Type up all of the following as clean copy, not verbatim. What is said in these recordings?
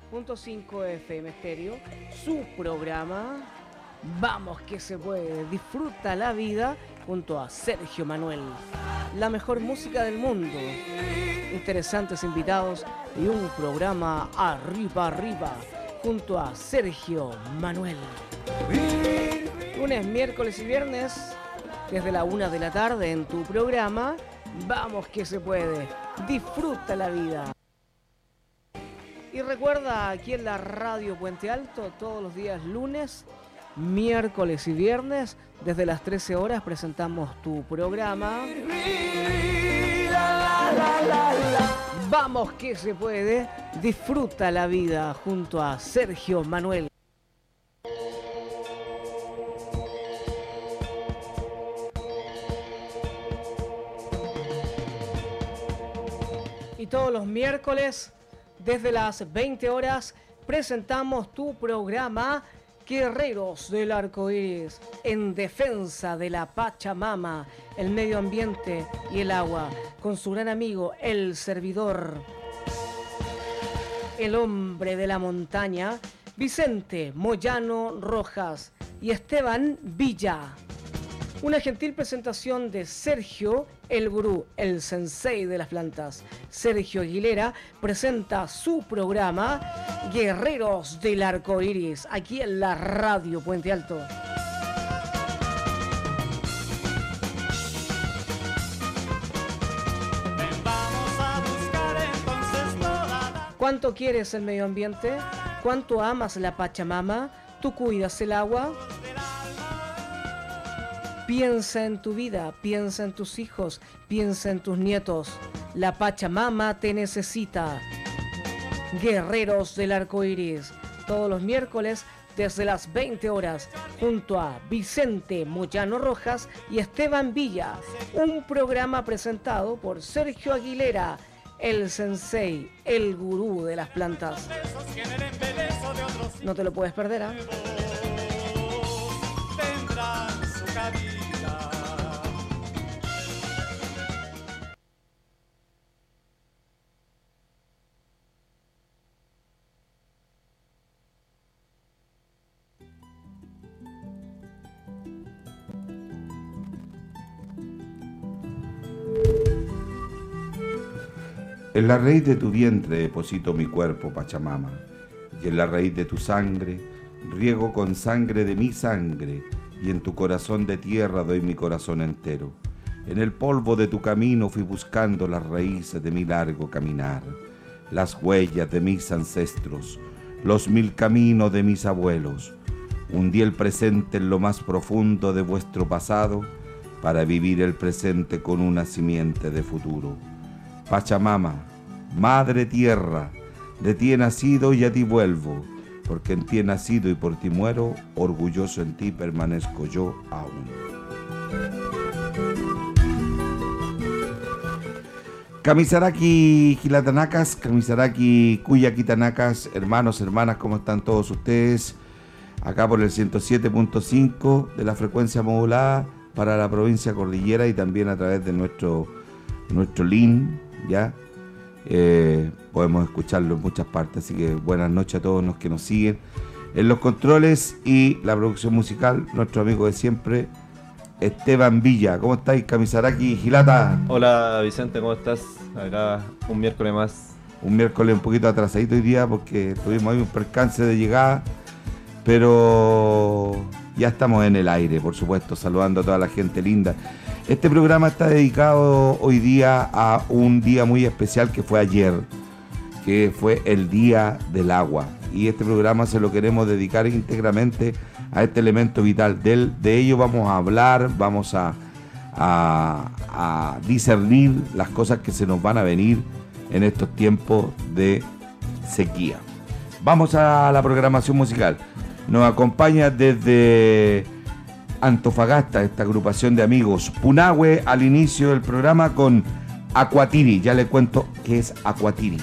90.5 FM Stereo, su programa Vamos que se puede, disfruta la vida junto a Sergio Manuel. La mejor música del mundo, interesantes invitados y un programa arriba arriba junto a Sergio Manuel. Lunes, miércoles y viernes desde la 1 de la tarde en tu programa Vamos que se puede, disfruta la vida. Y recuerda, aquí en la Radio Puente Alto, todos los días lunes, miércoles y viernes, desde las 13 horas presentamos tu programa Vamos que se puede, disfruta la vida junto a Sergio Manuel. Y todos los miércoles, desde las 20 horas, presentamos tu programa Guerreros del Arcoíris, en defensa de la Pachamama, el medio ambiente y el agua, con su gran amigo, el servidor, el hombre de la montaña, Vicente Moyano Rojas y Esteban Villa. Una gentil presentación de Sergio, el gurú, el sensei de las plantas. Sergio Aguilera presenta su programa Guerreros del Arcoíris, aquí en la Radio Puente Alto. ¿Cuánto quieres el medio ambiente? ¿Cuánto amas la Pachamama? ¿Tú cuidas el agua? Piensa en tu vida, piensa en tus hijos, piensa en tus nietos. La Pachamama te necesita. Guerreros del Arcoíris, todos los miércoles desde las 20 horas, junto a Vicente Moyano Rojas y Esteban Villa. Un programa presentado por Sergio Aguilera, el sensei, el gurú de las plantas. No te lo puedes perder, ¿eh? En la raíz de tu vientre deposito mi cuerpo, Pachamama, y en la raíz de tu sangre riego con sangre de mi sangre, y en tu corazón de tierra doy mi corazón entero. En el polvo de tu camino fui buscando las raíces de mi largo caminar, las huellas de mis ancestros, los 1000 caminos de mis abuelos. Hundí el presente en lo más profundo de vuestro pasado para vivir el presente con una simiente de futuro. Pachamama, Madre Tierra, de ti he nacido y a ti vuelvo, porque en ti he nacido y por ti muero, orgulloso en ti permanezco yo aún. Kamisaraki Gilatanacas, Kamisaraki Cuyaquitanacas, hermanos, hermanas, ¿cómo están todos ustedes? Acá por el 107.5 de la frecuencia modulada para la provincia cordillera y también a través de nuestro link, ¿ya? Podemos escucharlo en muchas partes, así que buenas noches a todos los que nos siguen en los controles y la producción musical, nuestro amigo de siempre, Esteban Villa. ¿Cómo estáis, Kamisaraki Gilata? Hola Vicente, ¿cómo estás? Acá un miércoles más. Un miércoles un poquito atrasadito hoy día porque tuvimos ahí un percance de llegada, pero ya estamos en el aire, por supuesto, saludando a toda la gente linda. Este programa está dedicado hoy día a un día muy especial que fue ayer, que fue el Día del Agua. Y este programa se lo queremos dedicar íntegramente a este elemento vital. De ello vamos a hablar, vamos a discernir las cosas que se nos van a venir en estos tiempos de sequía. Vamos a la programación musical. Nos acompaña desde Antofagasta esta agrupación de amigos Punahue al inicio del programa con Aquatiri. Ya le cuento qué es Aquatiri.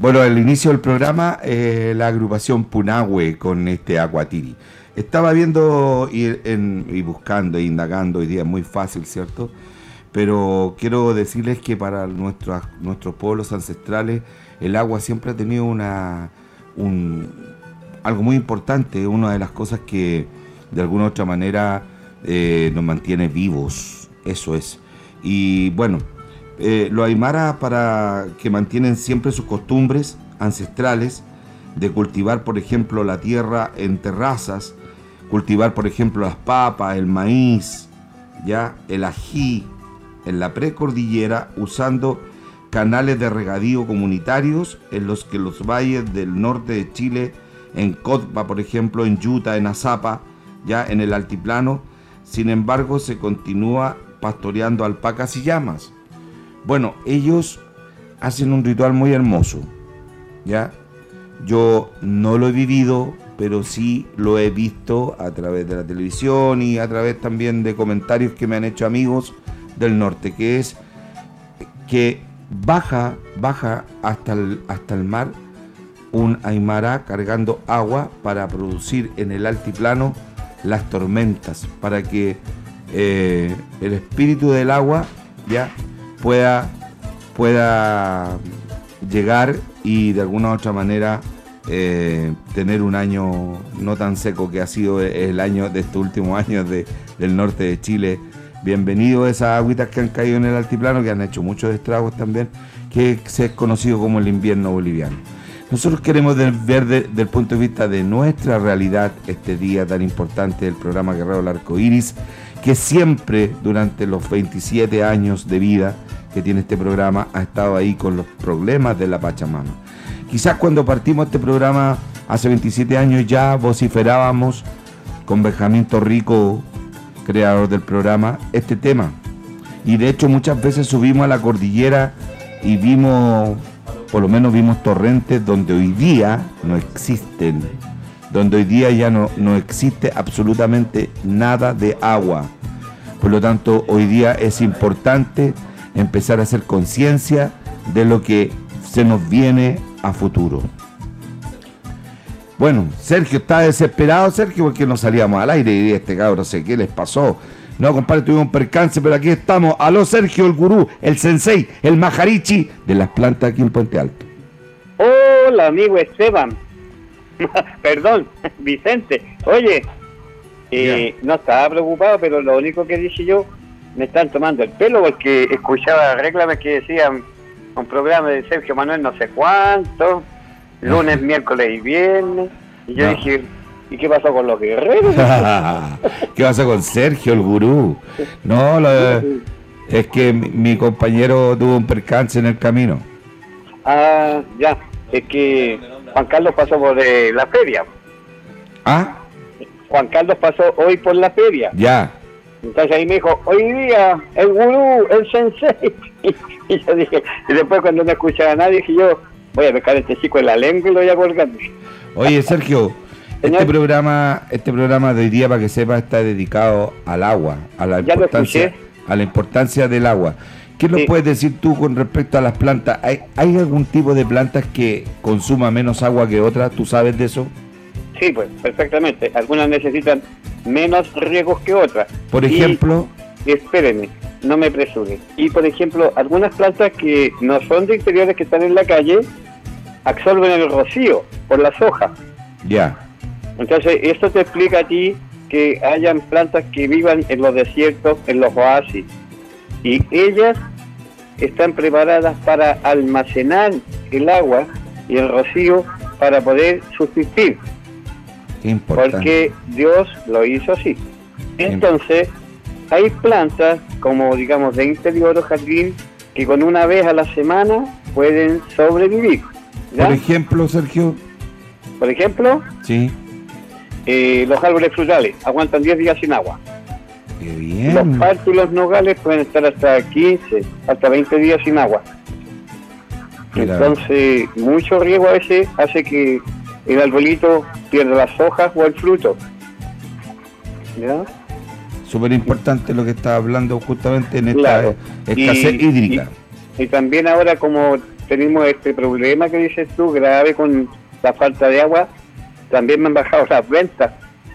Bueno, al inicio del programa, la agrupación Punahue con este Aguatiri. Estaba viendo y buscando e indagando, hoy día es muy fácil, ¿cierto? Pero quiero decirles que para nuestros pueblos ancestrales el agua siempre ha tenido algo muy importante, una de las cosas que de alguna u otra manera nos mantiene vivos, eso es. Y bueno, los aymaras para que mantienen siempre sus costumbres ancestrales de cultivar, por ejemplo, la tierra en terrazas, cultivar, por ejemplo, las papas, el maíz, ya el ají, en la precordillera, usando canales de regadío comunitarios en los que los valles del norte de Chile, en Cotpa, por ejemplo, en Yuta, en Azapa, ya en el altiplano, sin embargo, se continúa pastoreando alpacas y llamas. Bueno, ellos hacen un ritual muy hermoso, ¿ya? Yo no lo he vivido, pero sí lo he visto a través de la televisión y a través también de comentarios que me han hecho amigos del norte, que es que baja hasta el mar un aymara cargando agua para producir en el altiplano las tormentas, para que el espíritu del agua ya pueda llegar y de alguna u otra manera tener un año no tan seco que ha sido el año de estos últimos años del norte de Chile. Bienvenido a esas agüitas que han caído en el altiplano, que han hecho muchos estragos también, que se es conocido como el invierno boliviano. Nosotros queremos ver desde el punto de vista de nuestra realidad este día tan importante del programa Guerrero del Arco Iris, que siempre durante los 27 años de vida que tiene este programa ha estado ahí con los problemas de la Pachamama. Quizás cuando partimos este programa hace 27 años ya vociferábamos con Benjamín Torrico, creador del programa, este tema. Y de hecho muchas veces subimos a la cordillera y por lo menos vimos torrentes donde hoy día no existen, donde hoy día ya no existe absolutamente nada de agua. Por lo tanto, hoy día es importante empezar a hacer conciencia de lo que se nos viene a futuro. Bueno, Sergio está desesperado, Sergio, porque no salíamos al aire y este cabrón no sé qué les pasó. No, compadre, tuvimos un percance, pero aquí estamos. Aló, Sergio, el gurú, el sensei, el majarichi de las plantas aquí en Puente Alto. Hola, amigo Esteban. Perdón, Vicente. Oye, no estaba preocupado, pero lo único que dije yo, me están tomando el pelo porque escuchaba reclames que decían un programa de Sergio Manuel no sé cuánto, lunes, miércoles y viernes. Y yo dije, ¿y qué pasó con los guerreros? ¿Qué pasó con Sergio, el gurú? No, es que mi compañero tuvo un percance en el camino. Ah, ya, es que Juan Carlos pasó por la feria. ¿Ah? Juan Carlos pasó hoy por la feria. Ya. Entonces ahí me dijo, hoy día el gurú, el sensei. Y yo dije, y después cuando no escuchaba a nadie, dije yo, voy a pescar a este chico en la lengua y lo voy a colgar. Oye, Sergio, este programa de hoy día, para que sepa, está dedicado al agua, a la importancia del agua. ¿Qué nos puedes decir tú con respecto a las plantas? ¿Hay algún tipo de plantas que consuma menos agua que otras? ¿Tú sabes de eso? Sí, pues, perfectamente. Algunas necesitan menos riegos que otras. Por ejemplo... Espérenme, no me apresure. Y, por ejemplo, algunas plantas que no son de interiores, que están en la calle, absorben el rocío por las hojas. Ya. Entonces, esto te explica a ti que hayan plantas que vivan en los desiertos, en los oasis. Y ellas están preparadas para almacenar el agua y el rocío para poder subsistir. Importante. Porque Dios lo hizo así. Entonces, hay plantas como, digamos, de interior o jardín que con una vez a la semana pueden sobrevivir. ¿Ya? Por ejemplo, Sergio. Por ejemplo, sí. Los árboles frutales aguantan 10 días sin agua. Qué bien. Los partos y los nogales pueden estar hasta 15, hasta 20 días sin agua. Mira. Entonces, mucho riego a veces hace que el arbolito pierda las hojas o el fruto. ¿Ya? Súper importante lo que está hablando justamente en esta escasez hídrica. Y también ahora, como tenemos este problema que dices tú, grave con la falta de agua, también me han bajado las ventas.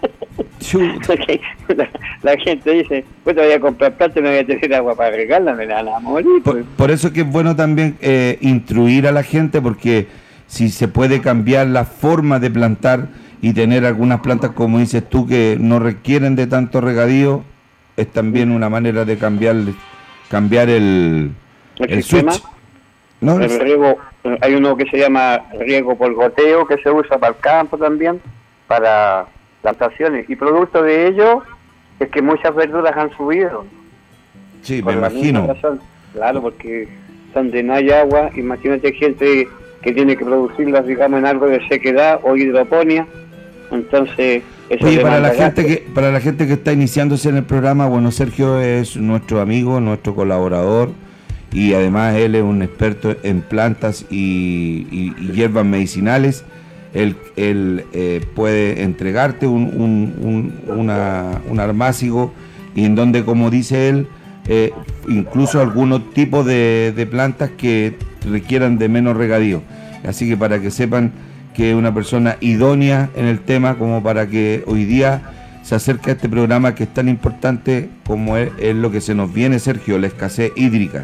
Porque la gente dice, pues te voy a comprar plata y no voy a tener agua para regarla, me la van a morir. Por eso que es bueno también instruir a la gente, porque si se puede cambiar la forma de plantar y tener algunas plantas, como dices tú, que no requieren de tanto regadío, es también una manera de cambiar el sistema. switch. ¿No? El riego, hay uno que se llama riego por goteo, que se usa para el campo también, para plantaciones, y producto de ello es que muchas verduras han subido. Sí, me imagino. Claro, porque donde no hay agua, imagínate gente que tiene que producirlas, digamos, en algo de sequedad o hidroponía. Entonces, eso. Oye, para la gente que está iniciándose en el programa, bueno, Sergio es nuestro amigo, nuestro colaborador, y además él es un experto en plantas y hierbas medicinales. Él puede entregarte un armácigo, y en donde, como dice él, incluso algunos tipos de plantas que requieran de menos regadío. Así que para que sepan que es una persona idónea en el tema, como para que hoy día se acerque a este programa que es tan importante como es lo que se nos viene, Sergio, la escasez hídrica.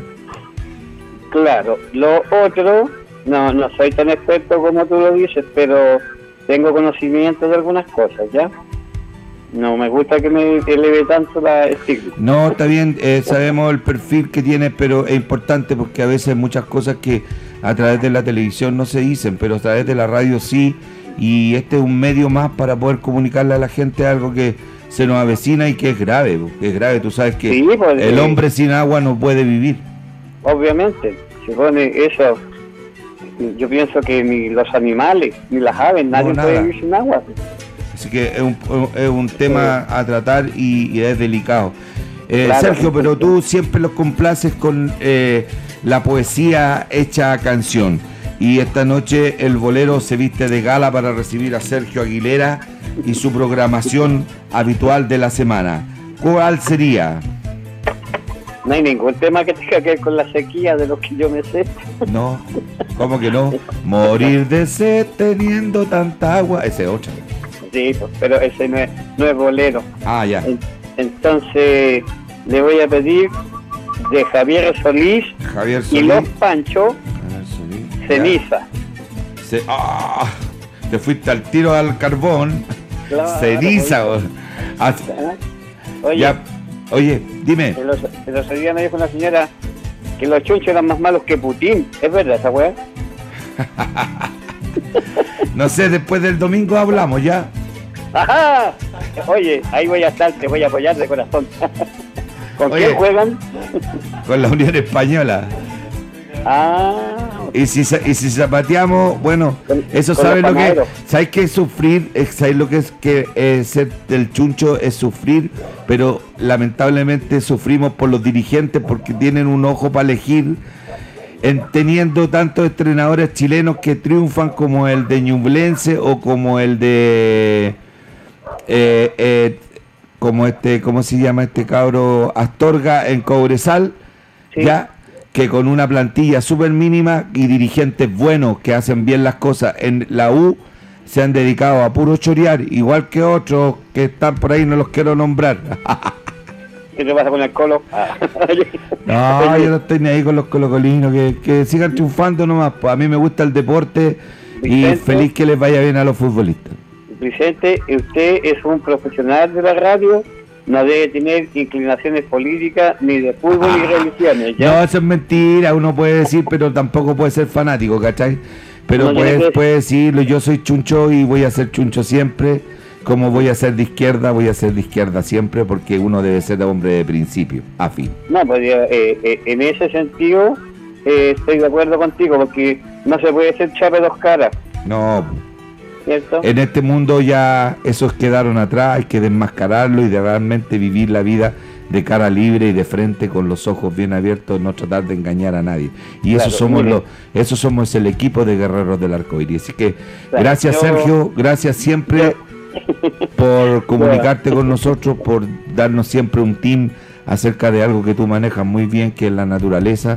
Claro, lo otro, no soy tan experto como tú lo dices, pero tengo conocimiento de algunas cosas, ¿ya? No me gusta que me eleve tanto la estigma. No, está bien, sabemos el perfil que tienes, pero es importante porque a veces muchas cosas que a través de la televisión no se dicen, pero a través de la radio sí, y este es un medio más para poder comunicarle a la gente algo que se nos avecina y que es grave, tú sabes que sí, pues, el hombre sin agua no puede vivir. Obviamente, se pone eso, yo pienso que ni los animales, ni las aves, nadie puede vivir sin agua. Así que es un tema a tratar y es delicado. Claro, Sergio, pero tú siempre los complaces con la poesía hecha canción. Y esta noche el bolero se viste de gala para recibir a Sergio Aguilera y su programación habitual de la semana. ¿Cuál sería? No hay ningún tema que tenga que ver con la sequía de los que yo me sé. No, ¿cómo que no? Morir de sed teniendo tanta agua. Ese es otro. Sí, pero ese no es bolero. Ah, ya. Entonces le voy a pedir de Javier Solís y Los Pancho, Ceniza. Te fuiste al tiro al carbón. Claro, Ceniza. Oye, dime. El otro día me dijo una señora que los chunchos eran más malos que Putin. ¿Es verdad esa weá? No sé, después del domingo hablamos ya. ¡Ajá! Oye, ahí voy a estar, te voy a apoyar de corazón. ¿Con quién juegan? Con la Unión Española. Y si zapateamos, bueno, eso sabe lo que, ¿sabes qué es sufrir? ¿Sabes lo que es que ser del chuncho es sufrir? Pero lamentablemente sufrimos por los dirigentes porque tienen un ojo para elegir, teniendo tantos entrenadores chilenos que triunfan como el de Ñublense o como el de ¿cómo se llama este cabro? Astorga en Cobresal, sí. Ya, que con una plantilla súper mínima y dirigentes buenos que hacen bien las cosas en la U se han dedicado a puro chorear, igual que otros que están por ahí, no los quiero nombrar. ¿Qué te pasa con el Colo? No, yo no estoy ni ahí con los colocolinos, que sigan triunfando nomás. Pues a mí me gusta el deporte, Vicente, y feliz que les vaya bien a los futbolistas. Vicente, usted es un profesional de la radio, no debe tener inclinaciones políticas, ni de fútbol, ni religiones, ¿ya? No, eso es mentira, uno puede decir, pero tampoco puede ser fanático, ¿cachai? Pero no, puede decirlo, yo soy chuncho y voy a ser chuncho siempre. Como voy a ser de izquierda siempre, porque uno debe ser hombre de principio, a fin. No, pues en ese sentido estoy de acuerdo contigo, porque no se puede ser chapa dos caras. No, ¿cierto? En este mundo ya esos quedaron atrás, hay que desmascararlo y de realmente vivir la vida de cara libre y de frente, con los ojos bien abiertos, no tratar de engañar a nadie. Y claro, eso somos el equipo de Guerreros del Arcoíris. Así que claro, gracias Sergio, gracias siempre por comunicarte con nosotros, por darnos siempre un team acerca de algo que tú manejas muy bien, que es la naturaleza.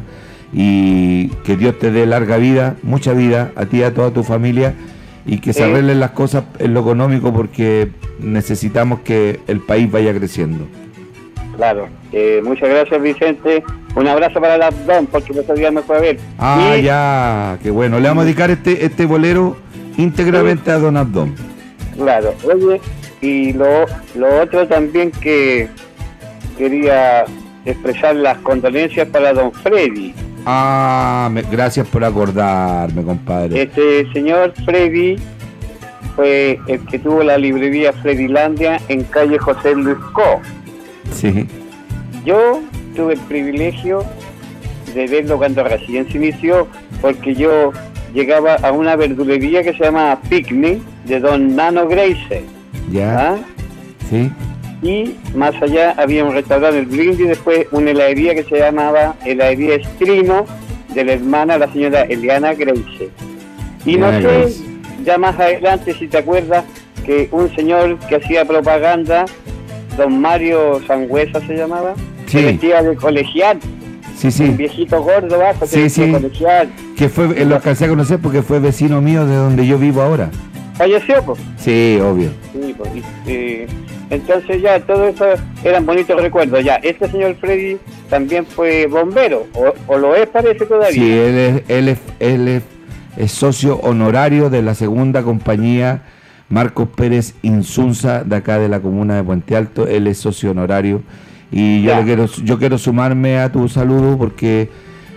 y que Dios te dé larga vida, mucha vida a ti y a toda tu familia, y que se arreglen las cosas en lo económico, porque necesitamos que el país vaya creciendo. Claro, muchas gracias, Vicente. Un abrazo para el Abdón, porque el otro día me fue a ver. Ya, qué bueno. Le vamos a dedicar este bolero íntegramente a don Abdón. Claro, oye, y lo otro también que quería expresar las condolencias para don Freddy. Gracias por acordarme, compadre. Este señor Freddy fue el que tuvo la librería Freddylandia en calle José Luis Co. Sí. Yo tuve el privilegio de verlo cuando recién se inició, porque yo llegaba a una verdulería que se llama Picnic, de don Nano Grace. Ya. Sí. Y más allá había un restaurante, el Brindis, y después una heladería que se llamaba Heladería Estrino, de la hermana, la señora Eliana Grace. Y no sé, ya más adelante, si te acuerdas, que un señor que hacía propaganda, don Mario Sangüesa se llamaba, sí, que vestía de colegial. Sí, sí. Un viejito gordo bajo, sí, sí. Colegial. Que fue, lo alcancé a conocer porque fue vecino mío de donde yo vivo ahora. ¿Falleció, pues? Sí, obvio. Sí, pues, entonces ya, todo eso eran bonitos recuerdos. Ya, este señor Freddy también fue bombero, o lo es, parece, todavía. Sí, él es socio honorario de la segunda compañía Marcos Pérez Insunza, de acá de la comuna de Puente Alto. Él es socio honorario, y yo quiero sumarme a tu saludo porque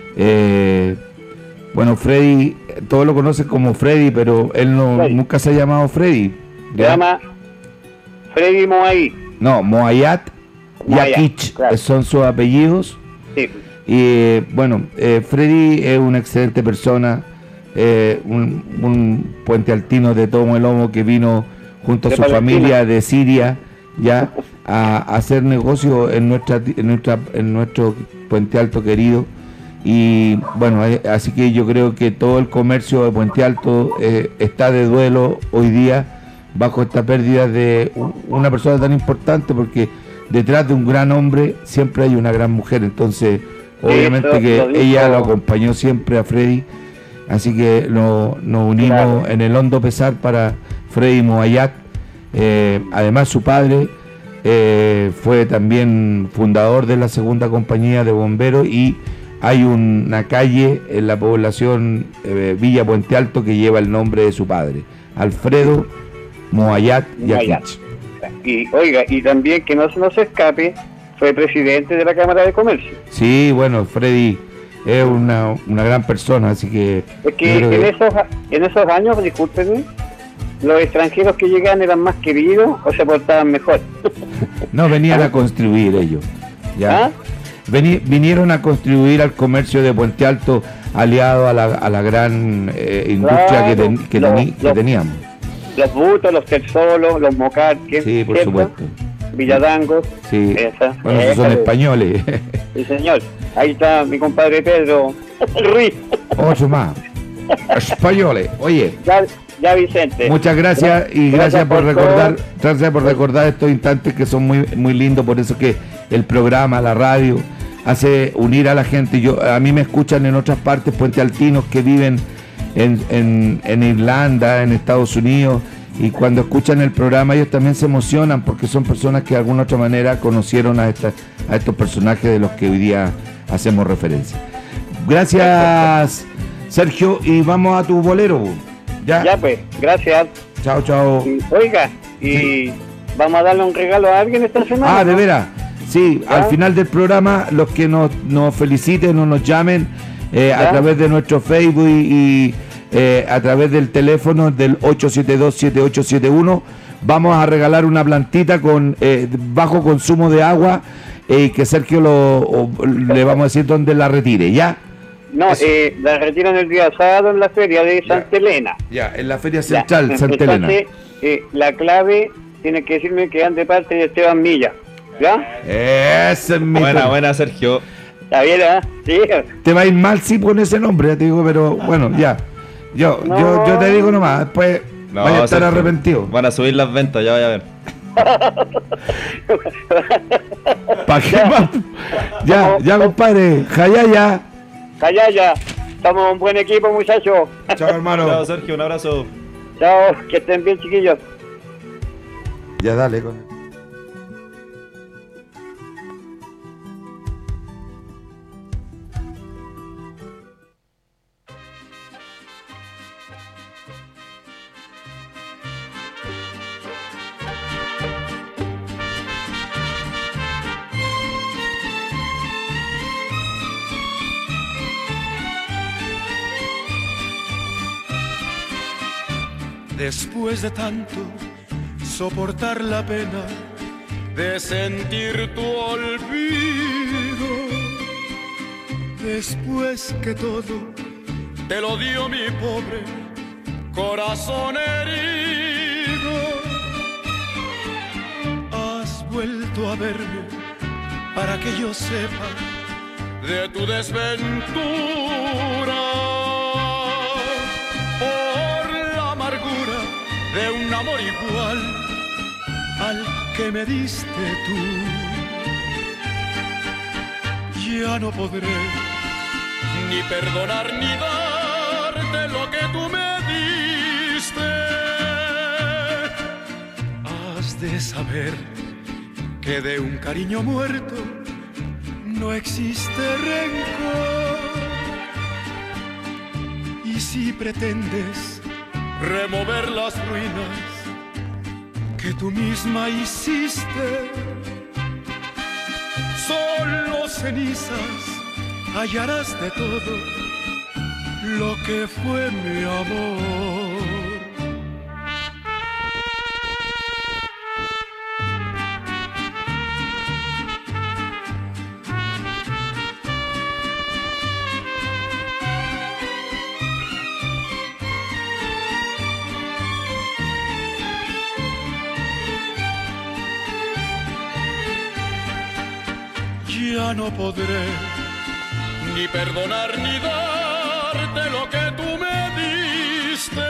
bueno, Freddy, todos lo conocen como Freddy, pero él nunca se ha llamado Freddy. Se llama Freddy Moay. No, Moayat y Akich, claro, son sus apellidos. Sí. Y bueno, Freddy es una excelente persona, un puentealtino de tomo el lomo que vino junto a su familia de Siria ya a hacer negocio en nuestro Puente Alto querido. Y bueno, así que yo creo que todo el comercio de Puente Alto está de duelo hoy día bajo esta pérdida de una persona tan importante, porque detrás de un gran hombre siempre hay una gran mujer. Entonces obviamente que ella lo acompañó siempre a Freddy, así que nos unimos en el hondo pesar para Freddy Moayat. Además su padre fue también fundador de la segunda compañía de bomberos, y hay una calle en la población Villa Puente Alto que lleva el nombre de su padre, Alfredo Moayat Yakich. Y oiga, y también que no se nos escape, fue presidente de la Cámara de Comercio. Sí, bueno, Freddy es una gran persona, así que... Es que en esos años, discúlpenme, los extranjeros que llegaban eran más queridos o se portaban mejor. No, venían a construir ellos. ¿Ya? Vinieron a contribuir al comercio de Puente Alto, aliado a la gran industria que teníamos. Los Butos, los Tersolos, los Mocarques, sí, por supuesto. Villadangos. Sí. Bueno, esos son españoles. Sí, señor. Ahí está mi compadre Pedro Ruiz. Ocho más. Españoles. Oye. Ya Vicente. Muchas gracias, y gracias por recordar estos instantes que son muy, muy lindos. Por eso que el programa, la radio, hace unir a la gente. A mí me escuchan en otras partes puentealtinos que viven en Irlanda, en Estados Unidos, y cuando escuchan el programa ellos también se emocionan, porque son personas que de alguna otra manera conocieron a estos personajes de los que hoy día hacemos referencia. Gracias, Sergio, y vamos a tu bolero. Ya pues, gracias. Chao. Oiga, vamos a darle un regalo a alguien esta semana. De veras. Sí, al final del programa, los que nos feliciten o nos llamen a través de nuestro Facebook y a través del teléfono del 872-7871, vamos a regalar una plantita con bajo consumo de agua, que Sergio le vamos a decir dónde la retire, ¿ya? No, la retiran el día sábado en la feria de Santa Elena. Ya, en la feria central Santa Elena. La clave tiene que decirme que ande parte de Esteban Milla, ¿ya? Ese es mi... Buena, Sergio. ¿Está bien, Sí. Te va a ir mal si pones ese nombre, ya te digo, pero bueno, ya. Yo te digo nomás, después vaya a estar Sergio, arrepentido. Van a subir las ventas, ya vaya a ver. ¿Para qué más? Ya, compadre, jayaya. Callaya. Somos un buen equipo, muchachos. Chao, hermano. Chao, Sergio, un abrazo. Chao, que estén bien, chiquillos. Ya dale con él. Después de tanto soportar la pena de sentir tu olvido, después que todo te lo dio mi pobre corazón herido, has vuelto a verme para que yo sepa de tu desventura. De un amor igual al que me diste tú, ya no podré ni perdonar ni darte lo que tú me diste. Has de saber que de un cariño muerto no existe rencor, y si pretendes remover las ruinas que tú misma hiciste, solo cenizas hallarás de todo lo que fue mi amor. Ya no podré ni perdonar ni darte lo que tú me diste.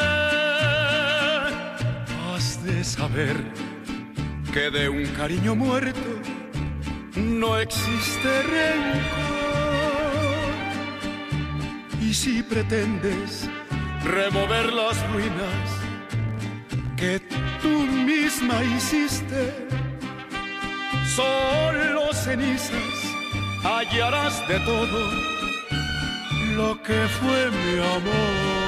Has de saber que de un cariño muerto no existe rencor, y si pretendes remover las ruinas que tú misma hiciste, solo cenizas hallarás de todo lo que fue mi amor.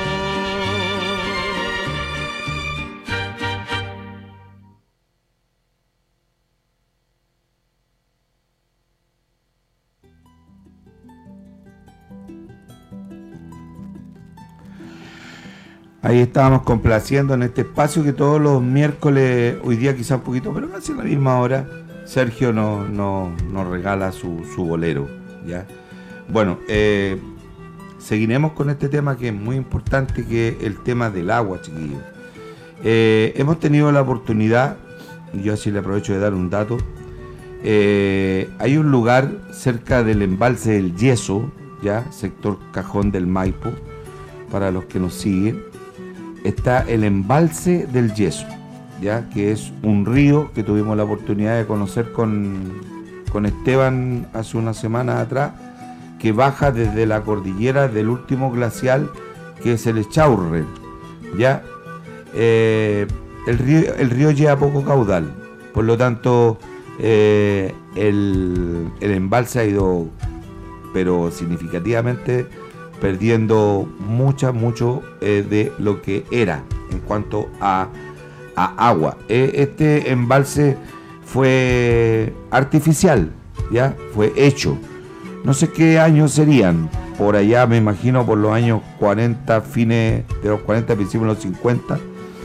Ahí estábamos complaciendo en este espacio que todos los miércoles, hoy día quizá un poquito, pero casi a la misma hora, Sergio nos regala su bolero, ¿ya? Bueno, seguiremos con este tema que es muy importante, que es el tema del agua, chiquillos. Hemos tenido la oportunidad, y yo así le aprovecho de dar un dato, hay un lugar cerca del embalse del Yeso, ¿ya? Sector Cajón del Maipo, para los que nos siguen, está el embalse del Yeso, ¿ya? Que es un río que tuvimos la oportunidad de conocer con Esteban hace una semana atrás, que baja desde la cordillera del último glacial, que es el Echaurren, ¿ya? El río lleva poco caudal, por lo tanto el embalse ha ido, pero significativamente, perdiendo mucho de lo que era en cuanto a agua. Este embalse fue artificial, ¿ya? Fue hecho. No sé qué años serían, por allá me imagino por los años 40, fines de los 40, principios de los 50.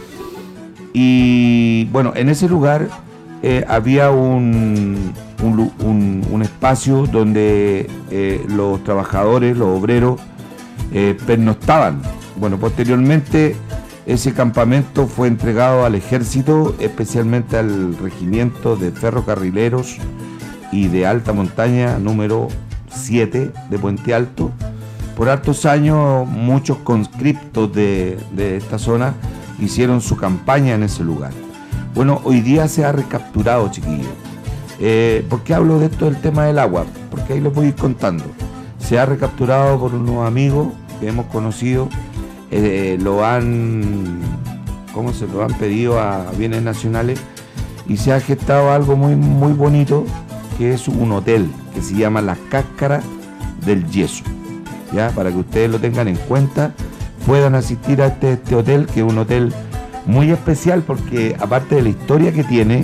Y bueno, en ese lugar había un espacio donde los trabajadores, los obreros, pernoctaban. Bueno, posteriormente ese campamento fue entregado al ejército, especialmente al regimiento de ferrocarrileros y de alta montaña número 7 de Puente Alto. Por hartos años muchos conscriptos de esta zona hicieron su campaña en ese lugar. Bueno, hoy día se ha recapturado, chiquillos. ¿Por qué hablo de esto del tema del agua? Porque ahí les voy a ir contando. se ha recapturado por unos amigos que hemos conocido, lo han pedido a bienes nacionales y se ha gestado algo muy, muy bonito, que es un hotel que se llama Las Cáscaras del Yeso, ya, para que ustedes lo tengan en cuenta, puedan asistir a este hotel, que es un hotel muy especial porque aparte de la historia que tiene,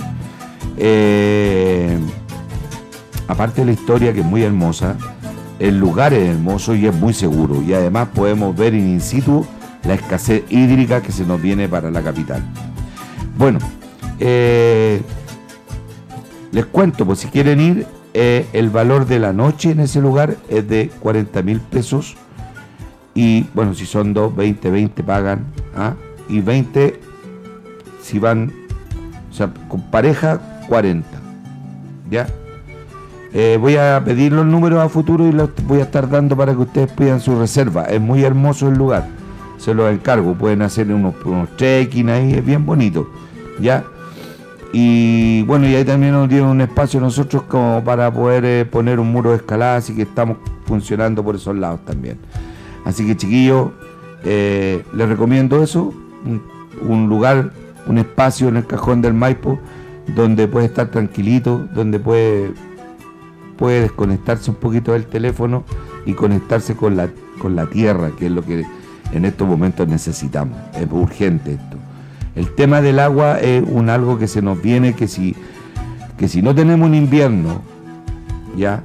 aparte de la historia que es muy hermosa, el lugar es hermoso y es muy seguro, y además podemos ver in situ la escasez hídrica que se nos viene para la capital. Bueno, les cuento, pues si quieren ir, el valor de la noche en ese lugar es de 40.000 pesos, y bueno, si son dos, 20 pagan, y 20 si van, o sea, con pareja, 40, ¿ya? Voy a pedir los números a futuro y los voy a estar dando para que ustedes pidan su reserva. Es muy hermoso el lugar, se los encargo, pueden hacer unos trekking ahí, es bien bonito, ¿ya? Y bueno, y ahí también nos dieron un espacio nosotros como para poder poner un muro de escalada, así que estamos funcionando por esos lados también. Así que chiquillos, les recomiendo eso, un lugar, un espacio en el Cajón del Maipo donde puede estar tranquilito, donde puede desconectarse un poquito del teléfono y conectarse con la tierra, que es lo que en estos momentos necesitamos. Es urgente esto. El tema del agua es algo que se nos viene, que si no tenemos un invierno ya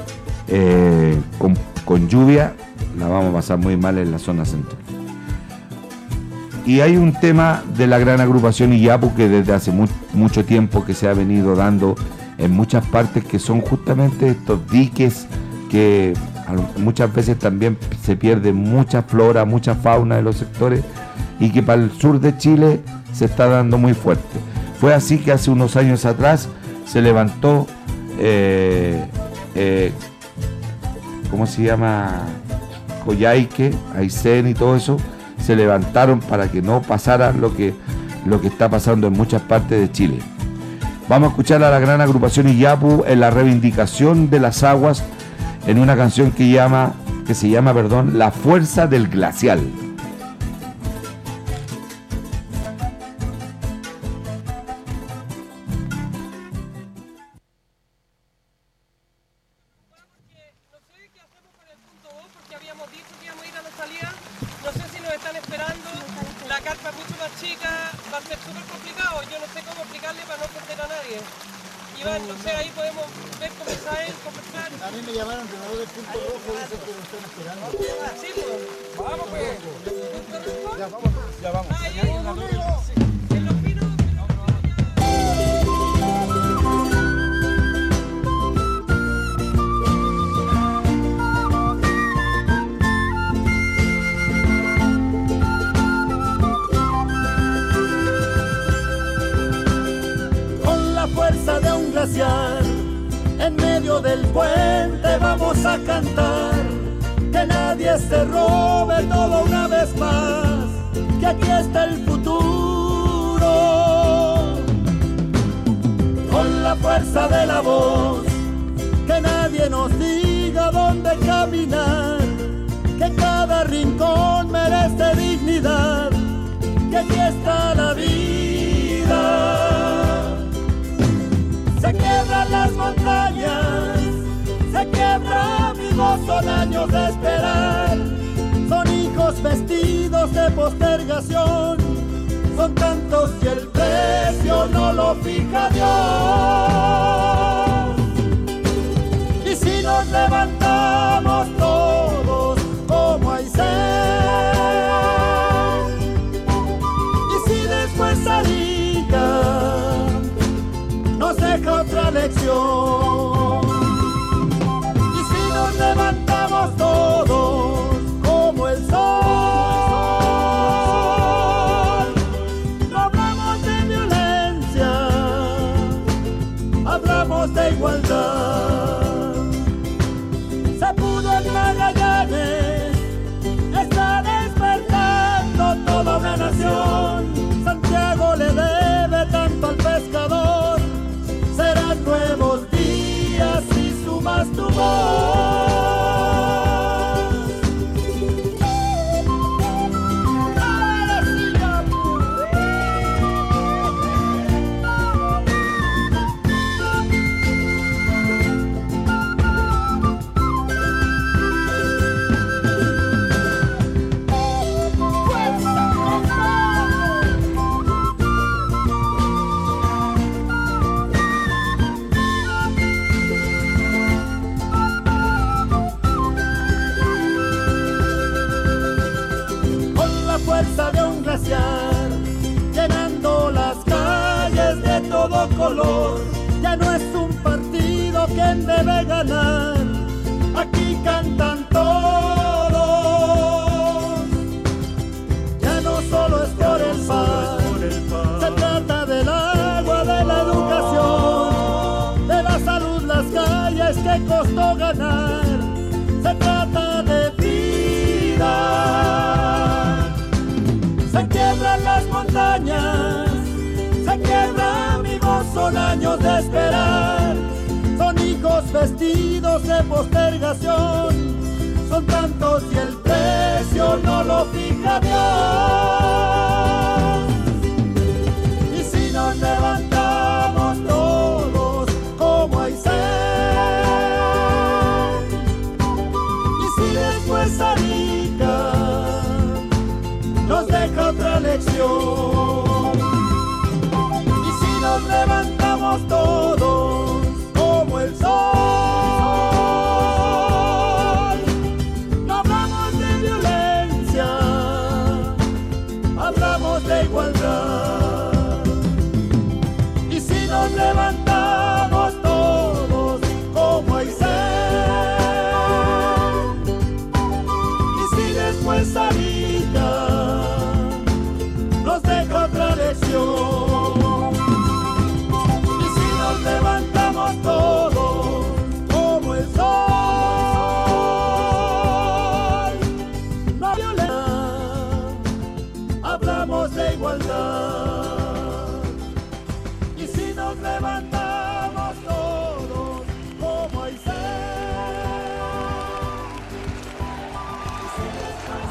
con lluvia, la vamos a pasar muy mal en la zona central. Y hay un tema de la gran agrupación Iyapu que desde hace mucho tiempo que se ha venido dando en muchas partes, que son justamente estos diques que muchas veces también se pierde mucha flora, mucha fauna de los sectores, y que para el sur de Chile se está dando muy fuerte. Fue así que hace unos años atrás se levantó, ¿cómo se llama? Coyhaique, Aysén y todo eso, se levantaron para que no pasara lo que está pasando en muchas partes de Chile. Vamos a escuchar a la gran agrupación Iyapu en la reivindicación de las aguas en una canción que se llama La Fuerza del Glacial. En medio del puente vamos a cantar, que nadie se robe todo una vez más, que aquí está el futuro. Con la fuerza de la voz, que nadie nos diga dónde caminar, que cada rincón merece dignidad, que aquí está la vida. Se quiebran las montañas, se quiebra amigos, son años de esperar, son hijos vestidos de postergación, son tantos y el precio no lo fija Dios. Y si nos levantamos todos como Aysén, y si después Arica nos deja otra lección, y si nos levantamos todos como el sol, no hablamos de violencia, hablamos de igualdad. Se pudo en Magallanes, está despertando toda una nación. Santiago le debe tanto al pescador, serán nuevos días si sumas tu voz. quien debe ganar. Aquí cantan todos, ya no solo es por el pan. Se trata del agua, de la educación, de la salud, las calles que costó ganar. Se trata de vida. Se quiebran las montañas, se quiebra amigos, son años de esperar. Son hijos vestidos de postergación, son tantos y el precio no lo fija Dios. Y si nos levantamos todos como hay sed, y si después Arica nos deja otra lección, y si nos levantamos todos como el sol, no hablamos de violencia, hablamos de igualdad. Y si nos levantamos todos como hay sed, y si después Arica nos deja otra lección, y si nos levantamos todos como el sol, no violencia, hablamos de igualdad. Y si nos levantamos todos como hay sed, y si después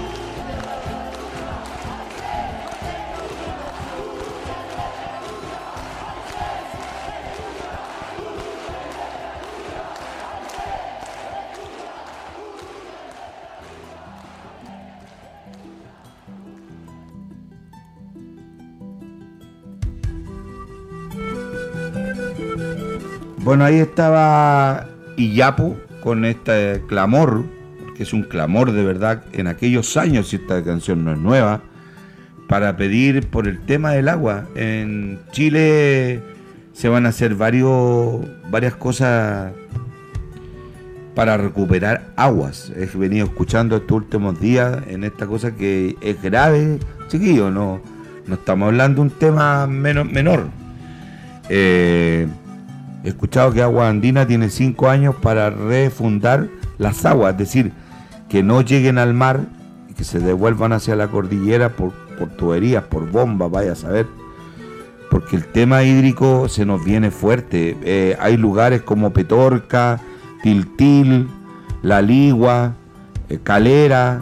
Bueno, ahí estaba Iyapu con este clamor, que es un clamor de verdad en aquellos años, si esta canción no es nueva, para pedir por el tema del agua. En Chile se van a hacer varias cosas para recuperar aguas. He venido escuchando estos últimos días en esta cosa que es grave, chiquillo, no estamos hablando de un tema menor. He escuchado que Agua Andina tiene 5 años para refundar las aguas, es decir, que no lleguen al mar y que se devuelvan hacia la cordillera por tuberías, por bombas, vaya a saber, porque el tema hídrico se nos viene fuerte. Hay lugares como Petorca, Tiltil, La Ligua, Calera,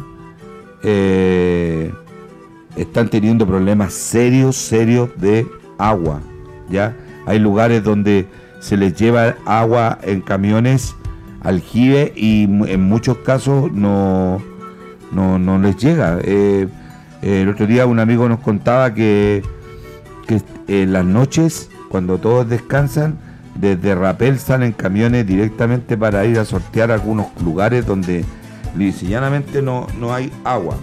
están teniendo problemas serios de agua, ¿ya? Hay lugares donde se les lleva agua en camiones, aljibe, y en muchos casos no les llega. El otro día un amigo nos contaba que en las noches, cuando todos descansan, desde Rapel salen camiones directamente para ir a sortear algunos lugares donde llanamente no hay agua.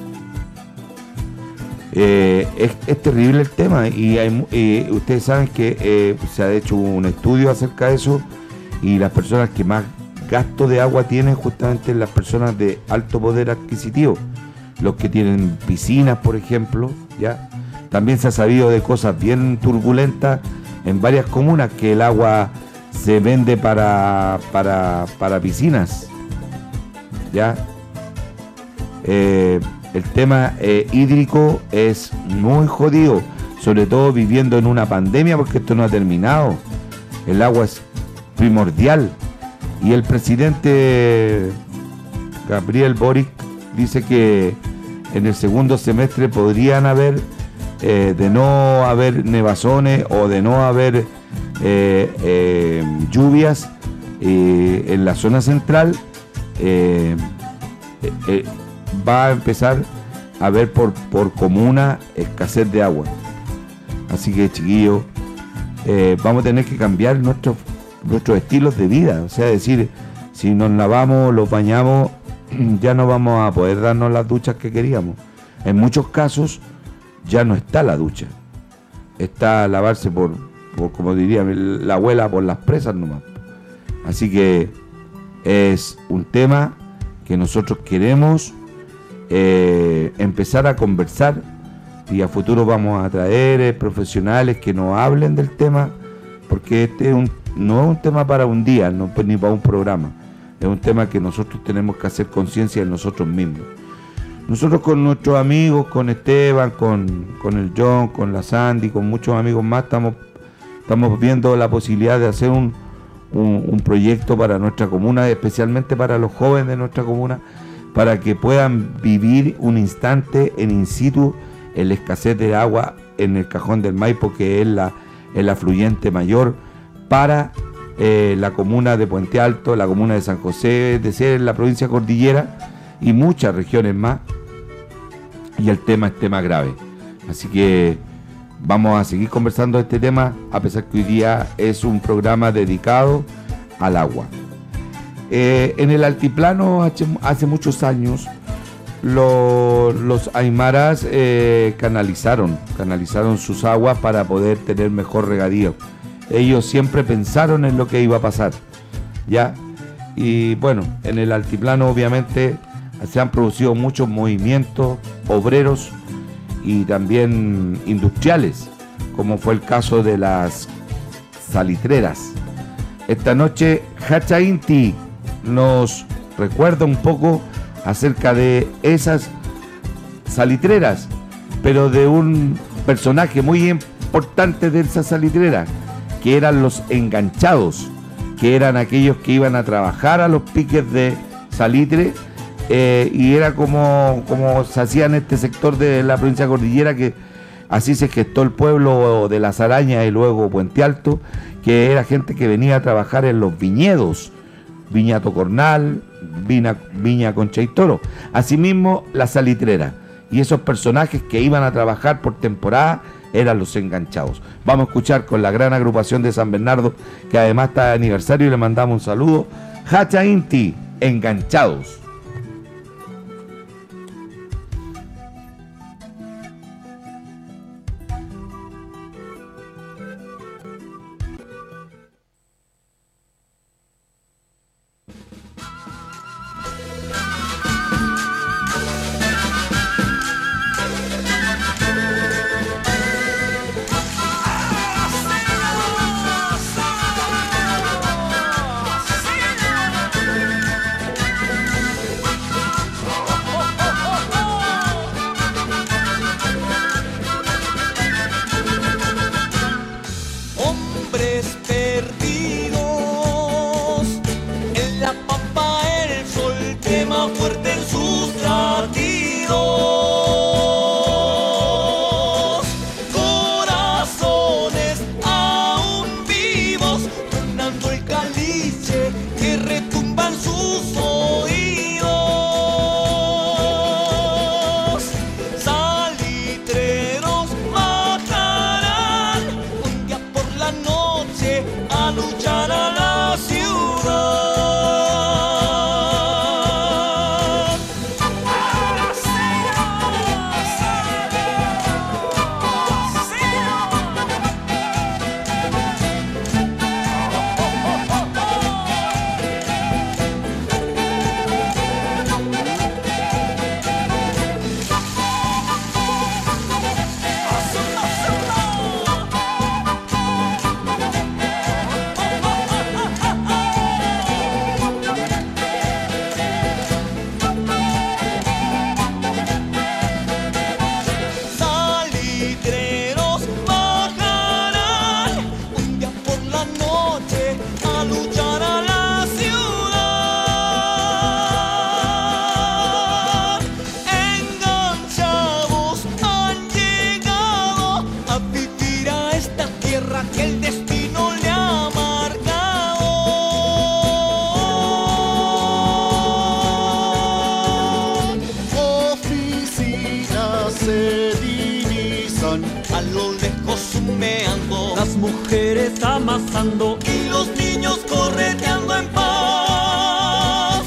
Es terrible el tema, y ustedes saben que se ha hecho un estudio acerca de eso, y las personas que más gasto de agua tienen justamente las personas de alto poder adquisitivo, los que tienen piscinas, por ejemplo, ¿ya? También se ha sabido de cosas bien turbulentas en varias comunas, que el agua se vende para piscinas, ¿ya? El tema hídrico es muy jodido, sobre todo viviendo en una pandemia, porque esto no ha terminado. El agua es primordial, y el presidente Gabriel Boric dice que en el segundo semestre podrían haber, de no haber nevazones o de no haber lluvias en la zona central, va a empezar a haber por comuna escasez de agua. Así que, chiquillos, vamos a tener que cambiar nuestros estilos de vida. O sea, decir, si nos lavamos, los bañamos, ya no vamos a poder darnos las duchas que queríamos. En muchos casos ya no está la ducha, está lavarse por como diría la abuela, por las presas nomás. Así que es un tema que nosotros queremos empezar a conversar, y a futuro vamos a traer profesionales que nos hablen del tema, porque este no es un tema para un día, no, ni para un programa, es un tema que nosotros tenemos que hacer conciencia de nosotros mismos. Nosotros con nuestros amigos, con Esteban, con el John, con la Sandy, con muchos amigos más, estamos viendo la posibilidad de hacer un proyecto para nuestra comuna, especialmente para los jóvenes de nuestra comuna, para que puedan vivir un instante en in situ la escasez de agua en el Cajón del Maipo, que es el afluente mayor para la comuna de Puente Alto, la comuna de San José, de ser en la provincia Cordillera y muchas regiones más, y el tema es tema grave. Así que vamos a seguir conversando de este tema, a pesar que hoy día es un programa dedicado al agua. En el altiplano hace muchos años los aymaras canalizaron sus aguas para poder tener mejor regadío. Ellos siempre pensaron en lo que iba a pasar, ¿ya? Y bueno, en el altiplano obviamente se han producido muchos movimientos obreros y también industriales, como fue el caso de las salitreras. Esta noche Hacha Inti nos recuerda un poco acerca de esas salitreras, pero de un personaje muy importante de esas salitreras, que eran los enganchados, que eran aquellos que iban a trabajar a los piques de salitre, y era como se hacía en este sector de la provincia Cordillera, que así se gestó el pueblo de Las Arañas y luego Puente Alto, que era gente que venía a trabajar en los viñedos, Viña Tocornal, Viña Concha y Toro. Asimismo, la salitrera. Y esos personajes que iban a trabajar por temporada eran los enganchados. Vamos a escuchar con la gran agrupación de San Bernardo, que además está de aniversario, y le mandamos un saludo. Hacha Inti, Enganchados. Mujeres amasando y los niños correteando en paz.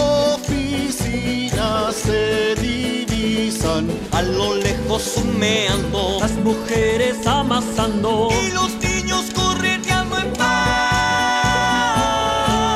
Oficinas se divisan, a lo lejos humeando. Las mujeres amasando y los niños correteando en paz.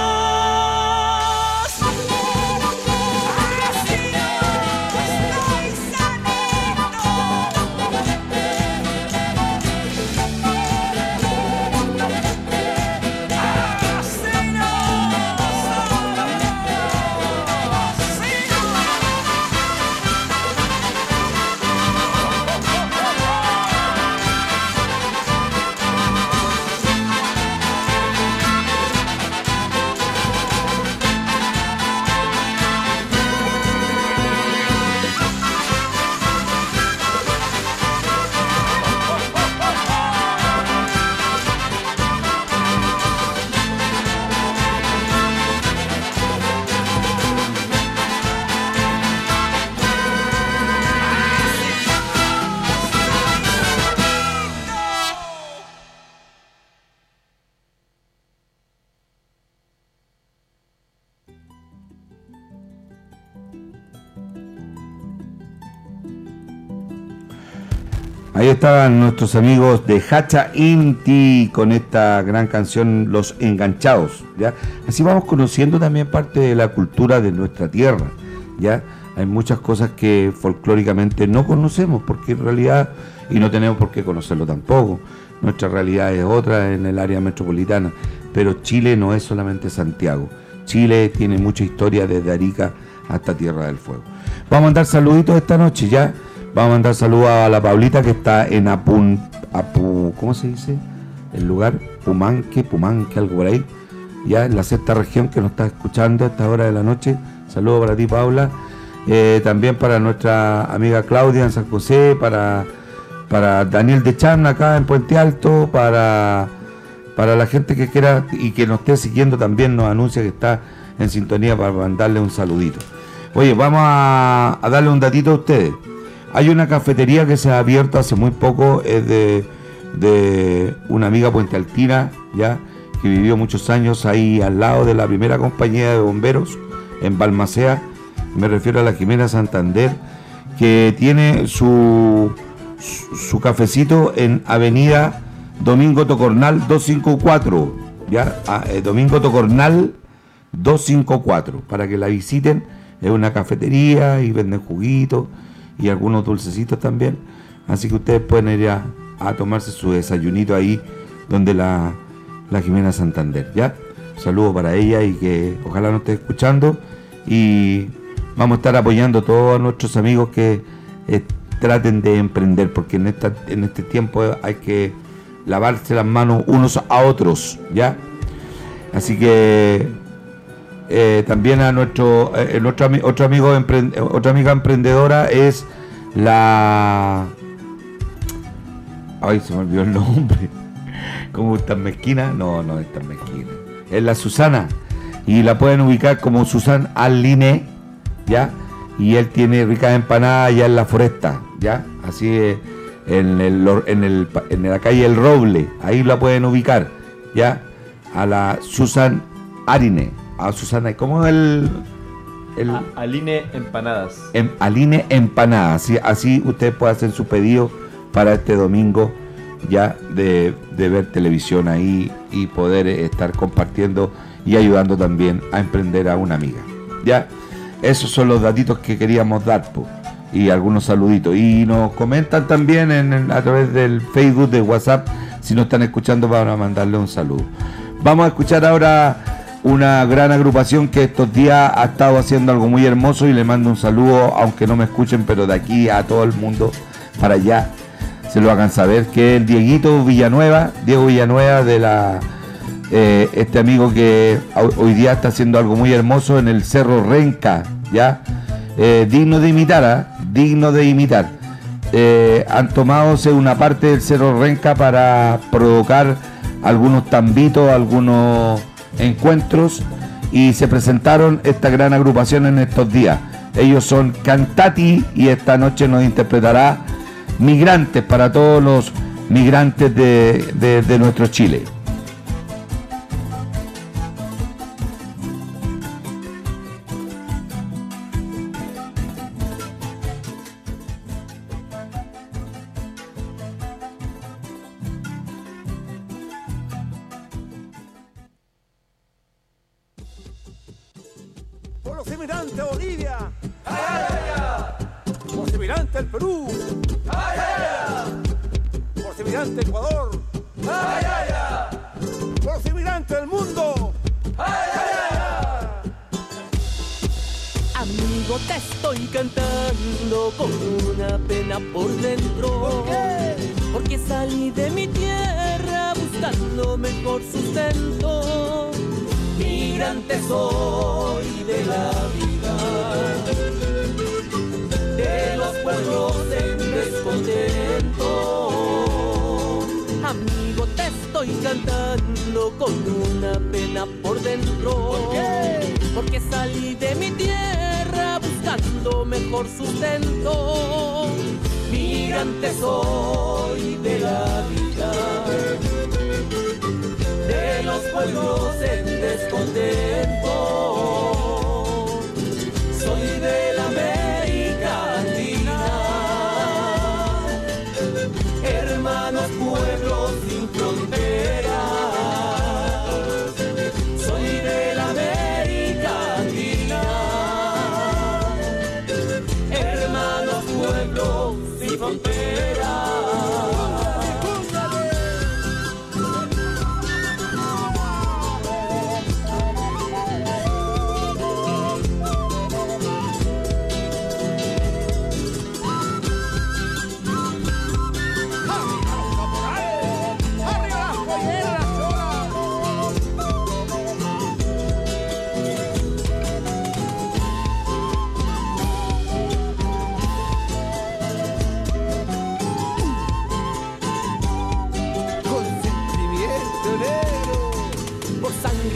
Ahí estaban nuestros amigos de Hacha Inti con esta gran canción Los Enganchados, ¿ya? Así vamos conociendo también parte de la cultura de nuestra tierra, ¿ya? Hay muchas cosas que folclóricamente no conocemos, porque en realidad, y no tenemos por qué conocerlo tampoco, nuestra realidad es otra en el área metropolitana, pero Chile no es solamente Santiago. Chile tiene mucha historia desde Arica hasta Tierra del Fuego. Vamos a mandar saluditos esta noche, ¿ya? Vamos a mandar saludos a la Paulita que está en ¿cómo se dice? El lugar, Pumanque, algo por ahí, ya en la sexta región, que nos está escuchando a esta hora de la noche. Saludos para ti, Paula. También para nuestra amiga Claudia en San José, para Daniel de Chan acá en Puente Alto, para la gente que quiera y que nos esté siguiendo también nos anuncia que está en sintonía para mandarle un saludito. Oye, vamos a darle un datito a ustedes. Hay una cafetería que se ha abierto hace muy poco, es de una amiga puentealtina, ya, que vivió muchos años ahí al lado de la primera compañía de bomberos en Balmaceda. Me refiero a la Jimena Santander, que tiene su cafecito en Avenida Domingo Tocornal 254, ¿ya? Domingo Tocornal 254, para que la visiten. Es una cafetería y venden juguitos y algunos dulcecitos también, así que ustedes pueden ir a tomarse su desayunito ahí donde la Jimena Santander, ¿ya? Saludos para ella y que ojalá nos esté escuchando, y vamos a estar apoyando a todos nuestros amigos que traten de emprender, porque en este tiempo hay que lavarse las manos unos a otros, ¿ya? Así que también a otra amiga emprendedora es la... Ay, se me olvidó el nombre. ¿Cómo es tan mezquina? No es tan mezquina. Es la Susana, y la pueden ubicar como Susan Aline, ¿ya? Y él tiene ricas empanadas allá en la Foresta, ¿ya? Así es, en la calle El Roble, ahí la pueden ubicar, ¿ya? A la Susan Aline. A Susana, ¿cómo es Aline Empanadas. Aline Empanadas, así usted puede hacer su pedido para este domingo, ya de ver televisión ahí y poder estar compartiendo y ayudando también a emprender a una amiga, ya. Esos son los datitos que queríamos dar, y algunos saluditos, y nos comentan también a través del Facebook, de WhatsApp, si nos están escuchando, para mandarle un saludo. Vamos a escuchar ahora una gran agrupación que estos días ha estado haciendo algo muy hermoso, y le mando un saludo, aunque no me escuchen, pero de aquí a todo el mundo, para allá se lo hagan saber, que es el Diego Villanueva de este amigo que hoy día está haciendo algo muy hermoso en el Cerro Renca, ya, digno de imitar. Han tomado una parte del Cerro Renca para provocar algunos tambitos, algunos encuentros, y se presentaron esta gran agrupación en estos días. Ellos son Cantati, y esta noche nos interpretará Migrantes, para todos los migrantes de nuestro Chile. Por los inmigrantes de Bolivia, ¡ay, ay, ay! Por los inmigrantes del Perú, ¡ay, ay, ay! Por los inmigrantes de Ecuador, ¡ay, ay, ay! Por los inmigrantes del mundo, ¡ay, ay, ay! Amigo, te estoy cantando con una pena por dentro. ¿Por qué? Porque salí de mi tierra buscando mejor sustento. Migrante soy de la vida, de los pueblos en descontento. Amigo, te estoy cantando con una pena por dentro. ¿Por qué? Porque salí de mi tierra buscando mejor sustento. Migrante soy de la vida, de los pueblos en descontento. Soy de la América Andina,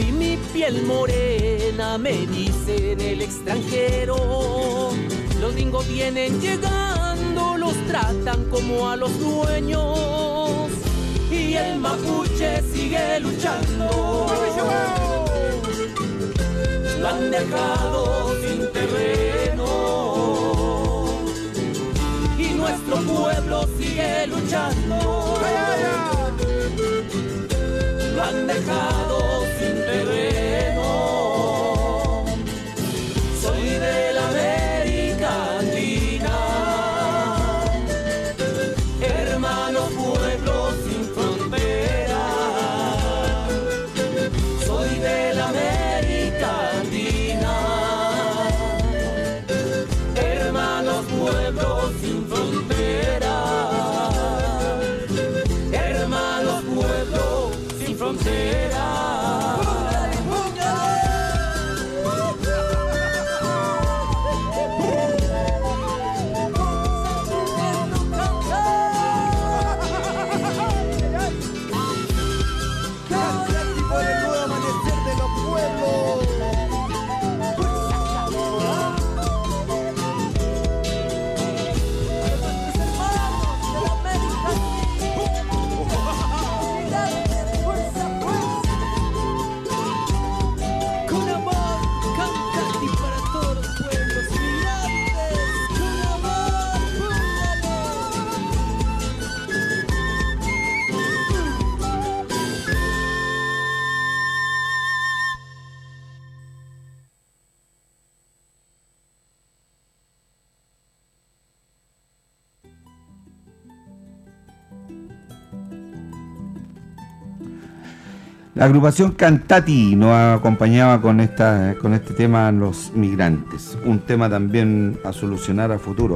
y mi piel morena me dicen el extranjero. Los gringos vienen llegando, los tratan como a los dueños. Y el mapuche sigue luchando. Lo han dejado sin terreno. Y nuestro pueblo sigue luchando. Lo han dejado sin terreno. Soy de la América Andina, hermanos pueblos sin frontera. Soy de la América Andina, hermanos pueblos sin frontera. Hermanos pueblos sin frontera. La agrupación Cantati nos acompañaba con este tema Los Migrantes, un tema también a solucionar a futuro,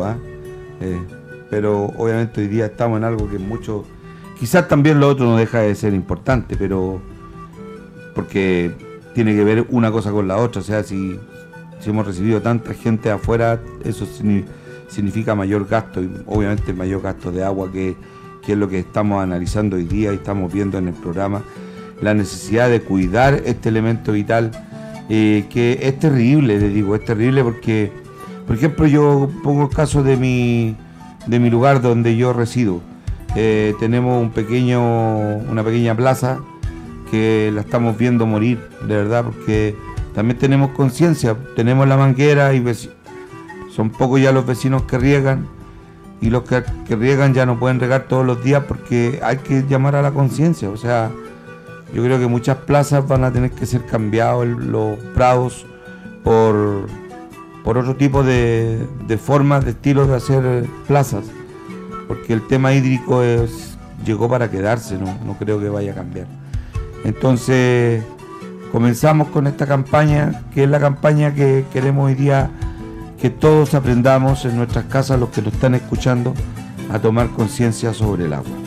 pero obviamente hoy día estamos en algo que mucho, quizás también lo otro no deja de ser importante, pero porque tiene que ver una cosa con la otra, o sea, si hemos recibido tanta gente afuera, eso significa mayor gasto, y obviamente mayor gasto de agua, que es lo que estamos analizando hoy día y estamos viendo en el programa. La necesidad de cuidar este elemento vital, que es terrible, les digo, es terrible porque, por ejemplo, yo pongo el caso de mi lugar donde yo resido. Tenemos una pequeña plaza que la estamos viendo morir, de verdad, porque también tenemos conciencia, tenemos la manguera y son pocos ya los vecinos que riegan, y los que riegan ya no pueden regar todos los días porque hay que llamar a la conciencia, o sea. Yo creo que muchas plazas van a tener que ser cambiados, los prados, por otro tipo de formas, de estilos de hacer plazas, porque el tema hídrico llegó para quedarse, no creo que vaya a cambiar. Entonces comenzamos con esta campaña, que es la campaña que queremos hoy día que todos aprendamos en nuestras casas, los que nos están escuchando, a tomar conciencia sobre el agua.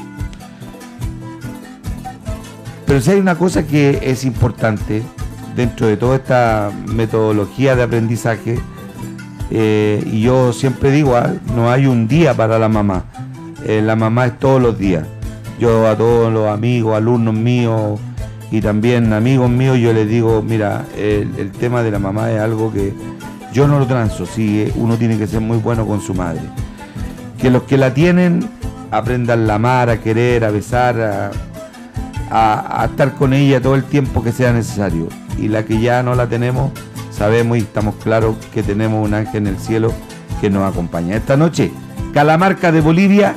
Pero si hay una cosa que es importante dentro de toda esta metodología de aprendizaje, y yo siempre digo, no hay un día para la mamá, la mamá es todos los días. Yo a todos los amigos, alumnos míos y también amigos míos, yo les digo, mira, el tema de la mamá es algo que yo no lo transo, sí, uno tiene que ser muy bueno con su madre. Que los que la tienen aprendan a amar, a querer, a besar, a estar con ella todo el tiempo que sea necesario, y la que ya no la tenemos, sabemos y estamos claros que tenemos un ángel en el cielo que nos acompaña. Esta noche, Calamarca de Bolivia.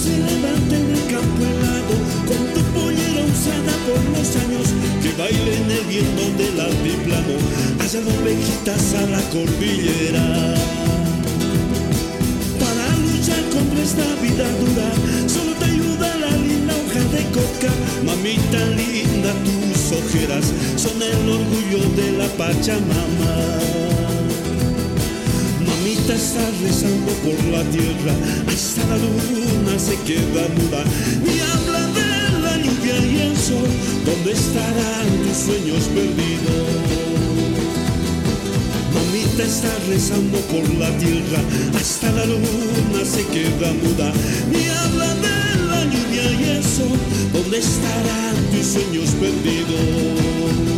se levanta en el campo helado, con tu pollera usada por los años, que baile en el viento del altiplano, hacia ovejitas a la cordillera. Para luchar contra esta vida dura, solo te ayuda la linda hoja de coca. Mamita linda, tus ojeras son el orgullo de la Pachamama. Mamita está rezando por la tierra, hasta la luna se queda muda y habla de la lluvia y el sol, ¿dónde estarán tus sueños perdidos? Mamita está rezando por la tierra, hasta la luna se queda muda y habla de la lluvia y el sol, ¿dónde estarán tus sueños perdidos?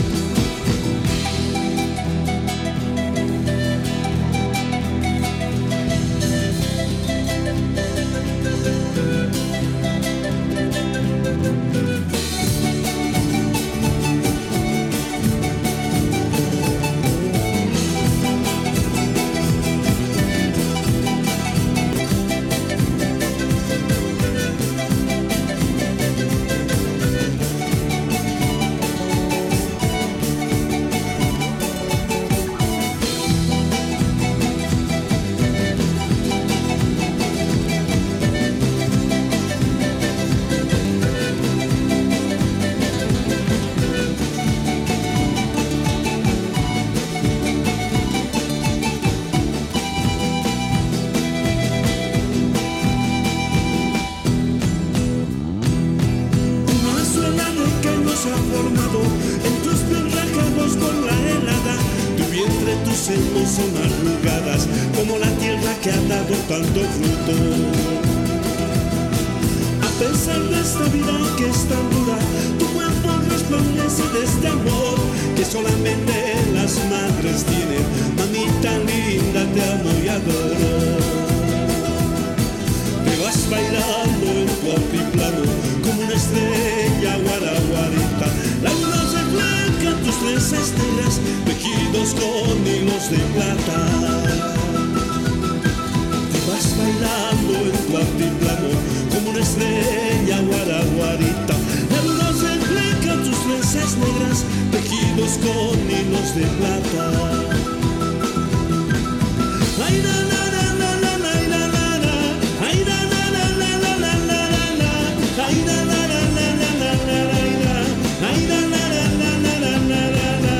Son arrugadas como la tierra que ha dado tanto fruto. A pesar de esta vida que es tan dura, tu cuerpo resplandece de este amor que solamente las madres tienen. Mamita linda, te amo y adoro. Te vas bailando en tu altiplano como una estrella guaraguarita. La luna refleja tus trenzas negras tejidos con hilos de plata. Te vas bailando en tu altiplano como una estrella guaraguarita. La luna refleja tus trenzas negras tejidos con hilos de plata. Ay, na, na, na, na, na, na, na, na, na. Ay, na, na, na, na, na, na, na, na, na. Ay, na, na, na, na, na, na, na, na. Ay, na, na, na, na, na, na, na, na.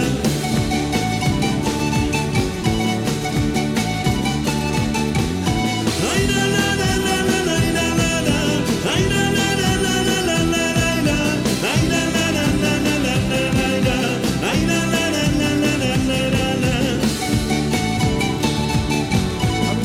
Ay, na, na, na, na, na, na, na, na. Ay, na, na, na, na, na, na, na, na. Ay, na, na, na, na, na, na, na. Ay, na, na, na, na, na, na, na, na.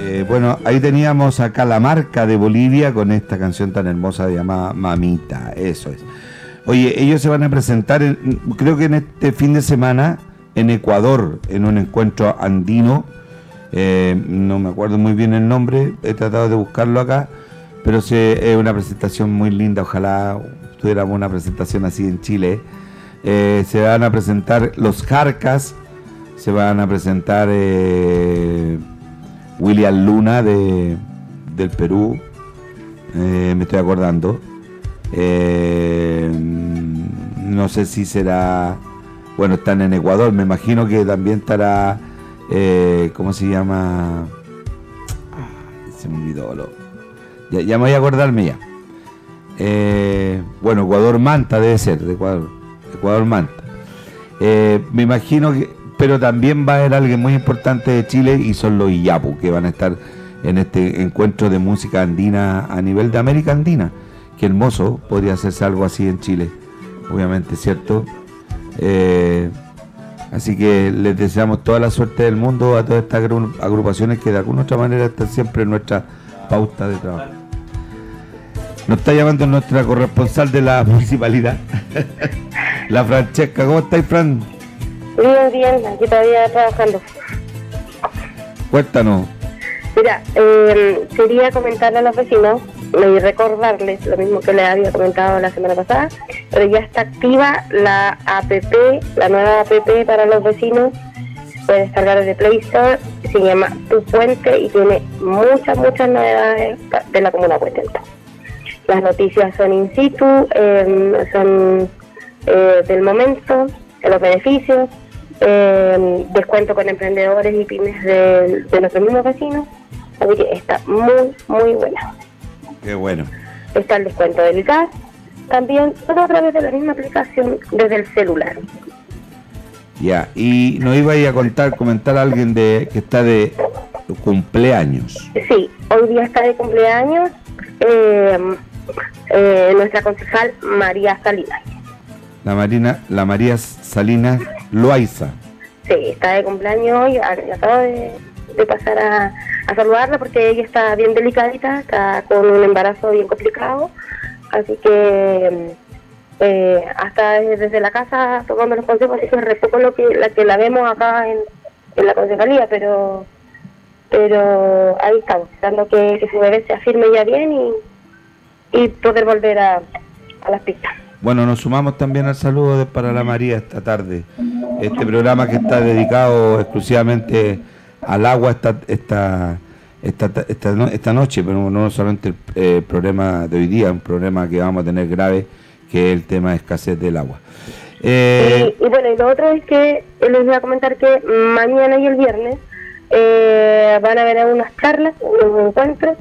Bueno, ahí teníamos a Calamarca de Bolivia con esta canción tan hermosa llamada Mamita, eso es. Oye, ellos se van a presentar, creo que en este fin de semana, en Ecuador, en un encuentro andino, no me acuerdo muy bien el nombre, he tratado de buscarlo acá, pero es una presentación muy linda, ojalá tuviéramos una presentación así en Chile. Se van a presentar los Jarcas, se van a presentar William Luna del Perú, me estoy acordando. No sé si será, bueno, están en Ecuador, me imagino que también estará, ¿cómo se llama? Se me olvidó, ya me voy a acordarme ya. Bueno, Ecuador Manta debe ser, de Ecuador Manta. Me imagino que, pero también va a haber alguien muy importante de Chile y son los Iyapu, que van a estar en este encuentro de música andina a nivel de América Andina. Qué hermoso, podría hacerse algo así en Chile, obviamente, ¿cierto? Así que les deseamos toda la suerte del mundo a todas estas agrupaciones que de alguna u otra manera están siempre en nuestra pauta de trabajo. Nos está llamando nuestra corresponsal de la municipalidad, la Francesca. ¿Cómo estáis, Fran? Bien, aquí todavía trabajando. Cuéntanos. Mira, quería comentarle a los vecinos y recordarles lo mismo que les había comentado la semana pasada, pero ya está activa la APP, la nueva APP para los vecinos. Puedes descargar desde Play Store, se llama Tu Puente y tiene muchas novedades de la comuna puestense. Las noticias son in situ, son del momento, de los beneficios, descuento con emprendedores y pymes de nuestros mismos vecinos, así que está muy buena. Qué bueno. Está el descuento del gas, también todo a través de la misma aplicación desde el celular. Ya, y nos iba a comentar a alguien que está de cumpleaños. Sí, hoy día está de cumpleaños nuestra concejal María Salinas. La María Salinas Loaiza. Sí, está de cumpleaños hoy, acabo de pasar a saludarla porque ella está bien delicadita, está con un embarazo bien complicado, así que hasta desde la casa tomando los consejos, así que es re poco la vemos acá en la concejalía, pero ahí estamos, esperando que su bebé se afirme ya bien y poder volver a las pistas. Bueno, nos sumamos también al saludo para la María esta tarde. Este programa que está dedicado exclusivamente al agua esta noche, pero no solamente el problema de hoy día, un problema que vamos a tener grave, que es el tema de escasez del agua. Y bueno, y lo otro es que les voy a comentar que mañana y el viernes van a haber unas charlas, unos encuentros,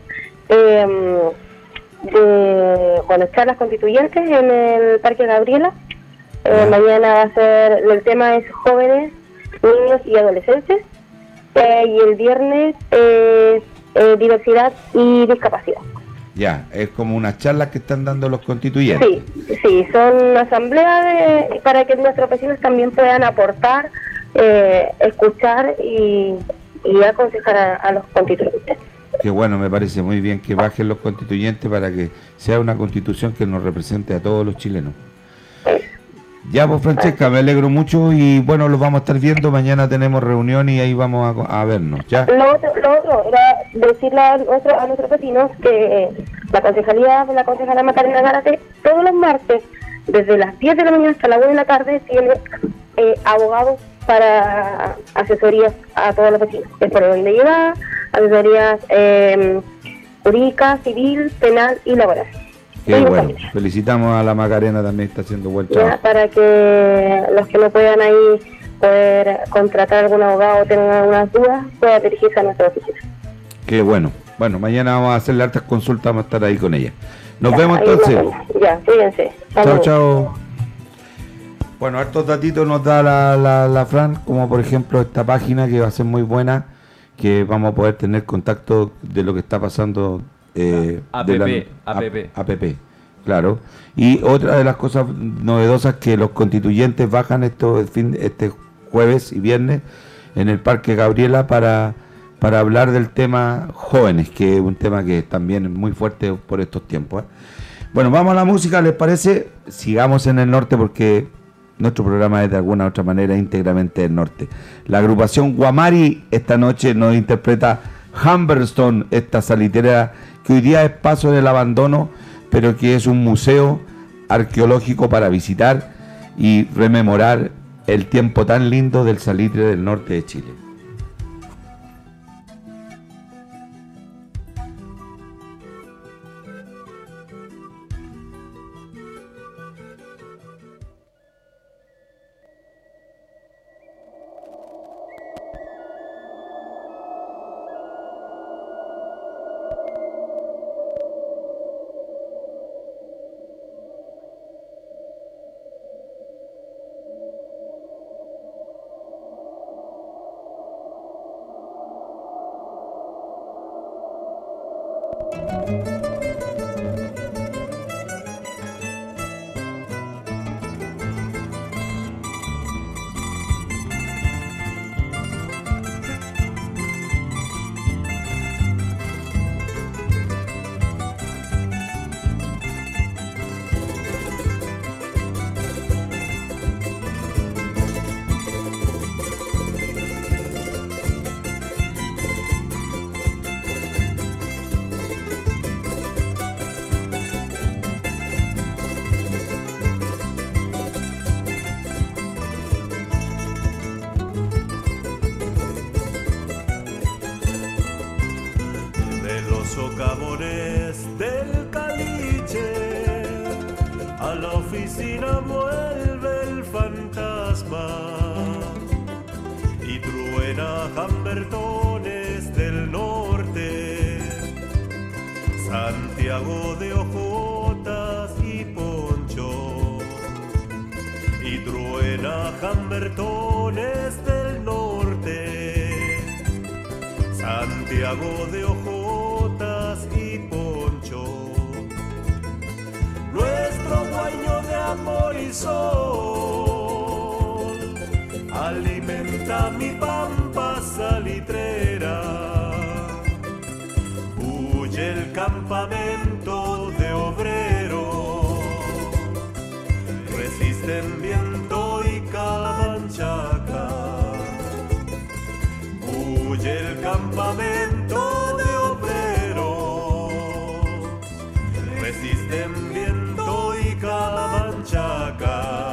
charlas constituyentes en el Parque Gabriela. Mañana va a ser, el tema es jóvenes, niños y adolescentes, y el viernes es diversidad y discapacidad. Ya, es como unas charlas que están dando los constituyentes. Sí, son asambleas para que nuestros vecinos también puedan aportar, escuchar y aconsejar a los constituyentes. Que bueno, me parece muy bien que bajen los constituyentes para que sea una constitución que nos represente a todos los chilenos. Ya, pues Francesca, me alegro mucho y bueno, los vamos a estar viendo. Mañana tenemos reunión y ahí vamos a vernos. ¿Ya? Lo otro era decirle a nuestros vecinos que la concejala Macarena Gárate, todos los martes, desde las 10 de la mañana hasta las 1 de la tarde, tiene abogados para asesorías a todos los vecinos. Es por orden de llegada, asesorías jurídica, civil, penal y laboral. Qué bueno, felicitamos a la Macarena, también está haciendo buen trabajo. Para que los que no puedan ahí poder contratar algún abogado o tengan algunas dudas, puedan dirigirse a nuestra oficina. Qué bueno. Bueno, mañana vamos a hacerle hartas consultas, vamos a estar ahí con ella. Nos vemos entonces. Ya, fíjense. Chao. Bueno, hartos datitos nos da la Fran, como por ejemplo esta página que va a ser muy buena, que vamos a poder tener contacto de lo que está pasando. APP, claro. Y otra de las cosas novedosas que los constituyentes bajan este jueves y viernes en el Parque Gabriela para para hablar del tema jóvenes, que es un tema que también es muy fuerte por estos tiempos. Bueno, vamos a la música, ¿les parece? Sigamos en el norte porque nuestro programa es de alguna u otra manera íntegramente del norte. La agrupación Guamari esta noche nos interpreta Humberstone, esta salitera que hoy día es paso del abandono, pero que es un museo arqueológico para visitar y rememorar el tiempo tan lindo del salitre del norte de Chile. Socavones del caliche, a la oficina vuelve el fantasma y truena Humbertones del norte, Santiago de hojotas y poncho, y truena Humbertones del norte, Santiago de hojotas y poncho, nuestro dueño de amor y sol, alimenta mi pampa salitrera, huye el campamento de obreros, resisten viento y camanchaca, huye el campamento de obreros, resisten viento y camanchaca.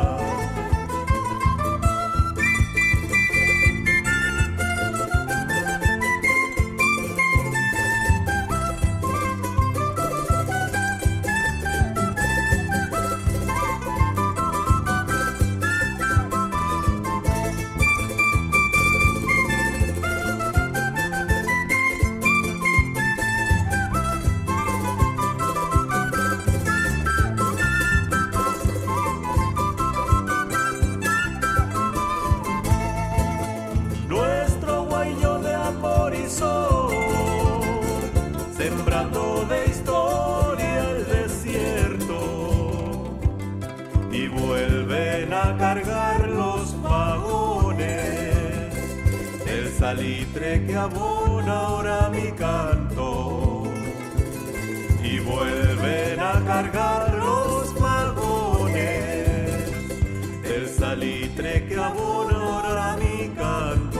Sembrando de historia el desierto, y vuelven a cargar los vagones, el salitre que abona ahora mi canto, y vuelven a cargar los vagones, el salitre que abona ahora mi canto.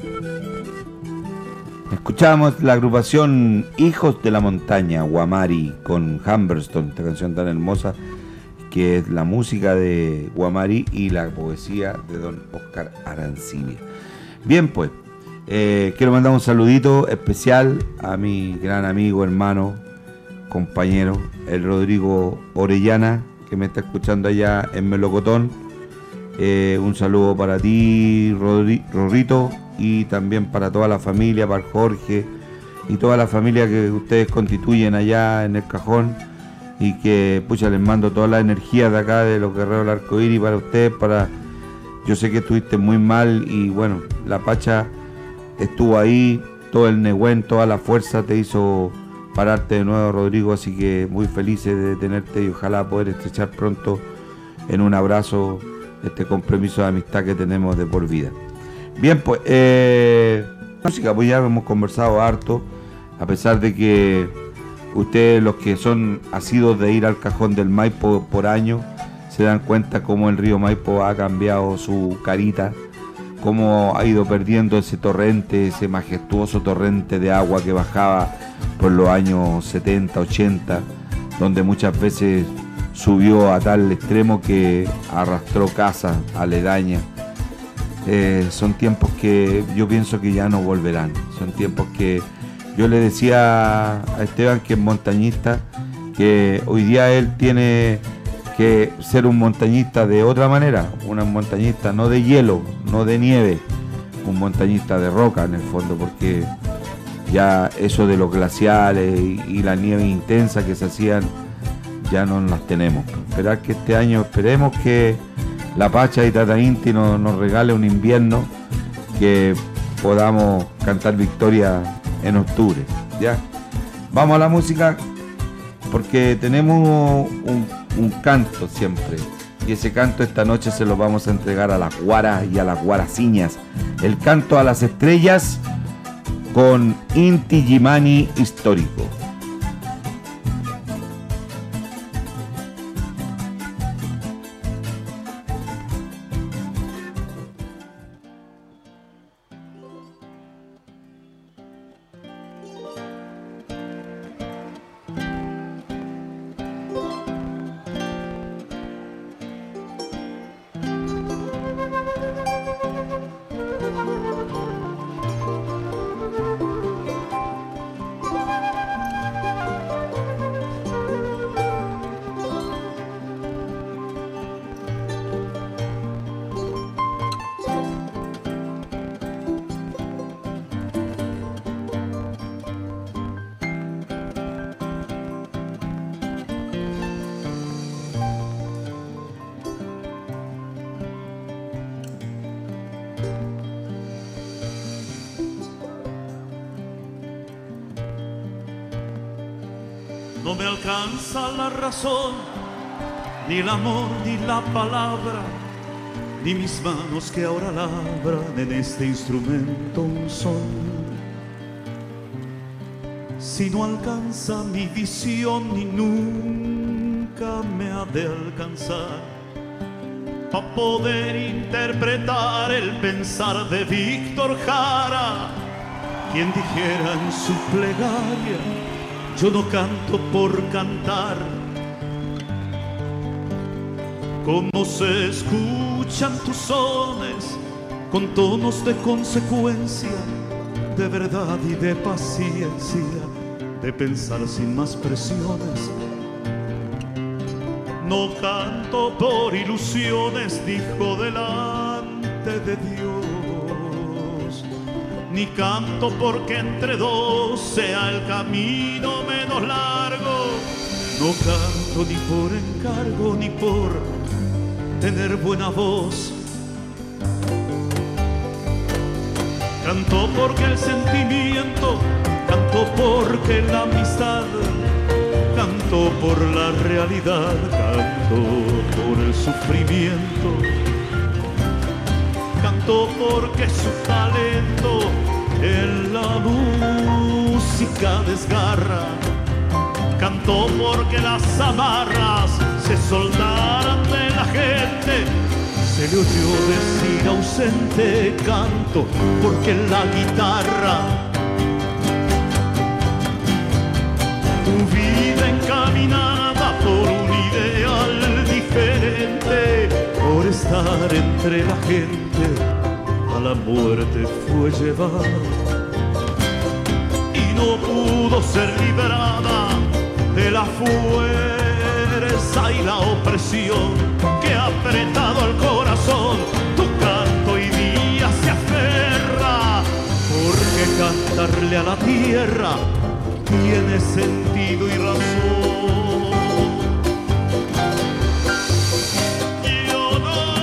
Escuchamos la agrupación Hijos de la Montaña, Guamari, con Humberstone, esta canción tan hermosa que es la música de Guamari y la poesía de don Oscar Arancibia. Bien, pues, quiero mandar un saludito especial a mi gran amigo, hermano, compañero, el Rodrigo Orellana, que me está escuchando allá en Melocotón. Un saludo para ti, Rorrito, y también para toda la familia, para Jorge y toda la familia que ustedes constituyen allá en El Cajón, y que, pucha, les mando toda la energía de acá de los Guerreros del Arcoíris para ustedes. Yo sé que estuviste muy mal y bueno, la Pacha estuvo ahí, todo el Nehuen, toda la fuerza te hizo pararte de nuevo, Rodrigo, así que muy felices de tenerte y ojalá poder estrechar pronto en un abrazo este compromiso de amistad que tenemos de por vida. Bien, pues, música, pues ya hemos conversado harto, a pesar de que ustedes, los que son asiduos de ir al Cajón del Maipo por año, se dan cuenta cómo el río Maipo ha cambiado su carita, cómo ha ido perdiendo ese torrente, ese majestuoso torrente de agua que bajaba por los años 70, 80, donde muchas veces subió a tal extremo que arrastró casas aledañas. Son tiempos que yo pienso que ya no volverán. Son tiempos que yo le decía a Esteban, que es montañista, que hoy día él tiene que ser un montañista de otra manera, un montañista no de hielo, no de nieve, un montañista de roca en el fondo, porque ya eso de los glaciares y la nieve intensa que se hacían ya no las tenemos. Esperar que este año, esperemos que la Pacha y Tata Inti nos regale un invierno que podamos cantar victoria en octubre. ¿Ya? Vamos a la música, porque tenemos un canto siempre, y ese canto esta noche se lo vamos a entregar a las guaras y a las guaraciñas. El canto a las estrellas con Inti Gimani Histórico. No me alcanza la razón, ni el amor, ni la palabra, ni mis manos que ahora labran en este instrumento un son. Si no alcanza mi visión, ni nunca me ha de alcanzar, para poder interpretar el pensar de Víctor Jara, quien dijera en su plegaria: yo no canto por cantar. Como se escuchan tus sones con tonos de consecuencia, de verdad y de paciencia, de pensar sin más presiones. No canto por ilusiones, dijo delante de Dios, ni canto porque entre dos sea el camino menos largo. No canto ni por encargo, ni por tener buena voz. Canto porque el sentimiento, canto porque la amistad, canto por la realidad, canto por el sufrimiento, canto porque su talento en la música desgarra, canto porque las amarras se soldaran de la gente, se le oyó decir ausente, canto porque la guitarra, tu vida encaminada por un ideal diferente, por estar entre la gente, a la muerte fue llevada y no pudo ser liberada de la fuerza y la opresión que ha apretado el corazón. Tu canto hoy día se aferra, porque cantarle a la tierra tiene sentido y razón. Yo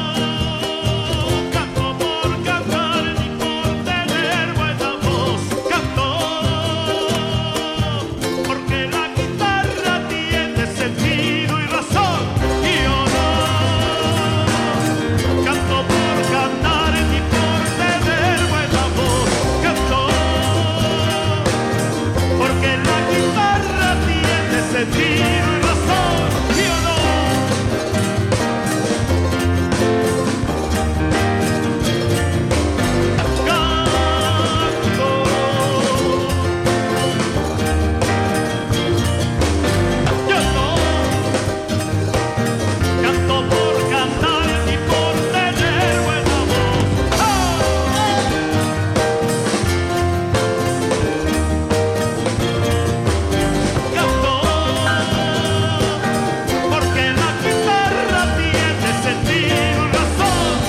no canto por cantar ni por tener buena voz, canto porque la guitarra tiene sentido y razón. Yo no canto por cantar ni por tener buena voz, canto porque la guitarra tiene sentido y razón. Yo no canto por cantar ni por tener buena voz. Canto porque la guitarra tiene sentido y razón.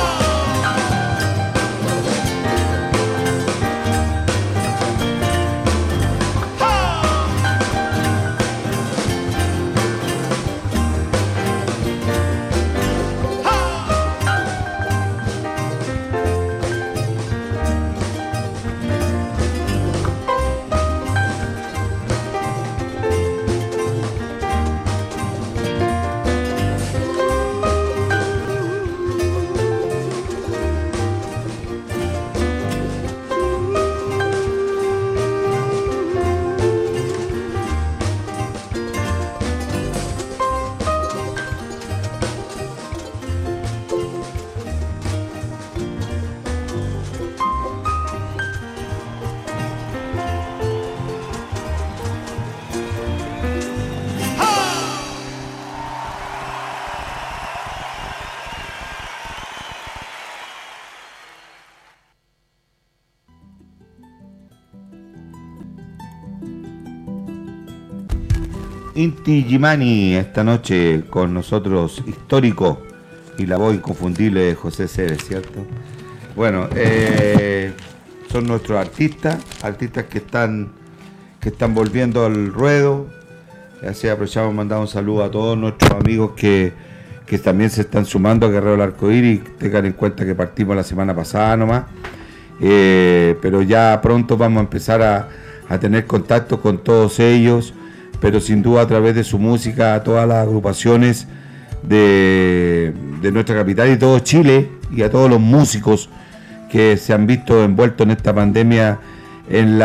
Inti Gimani, esta noche con nosotros, histórico y la voz inconfundible de José Cebes, ¿cierto? Bueno, son nuestros artistas que están volviendo al ruedo. Así aprovechamos, mandamos un saludo a todos nuestros amigos que también se están sumando a Guerrero del Arcoíris. Tengan en cuenta que partimos la semana pasada nomás, pero ya pronto vamos a empezar a tener contacto con todos ellos, pero sin duda a través de su música, a todas las agrupaciones de nuestra capital y todo Chile, y a todos los músicos que se han visto envueltos en esta pandemia en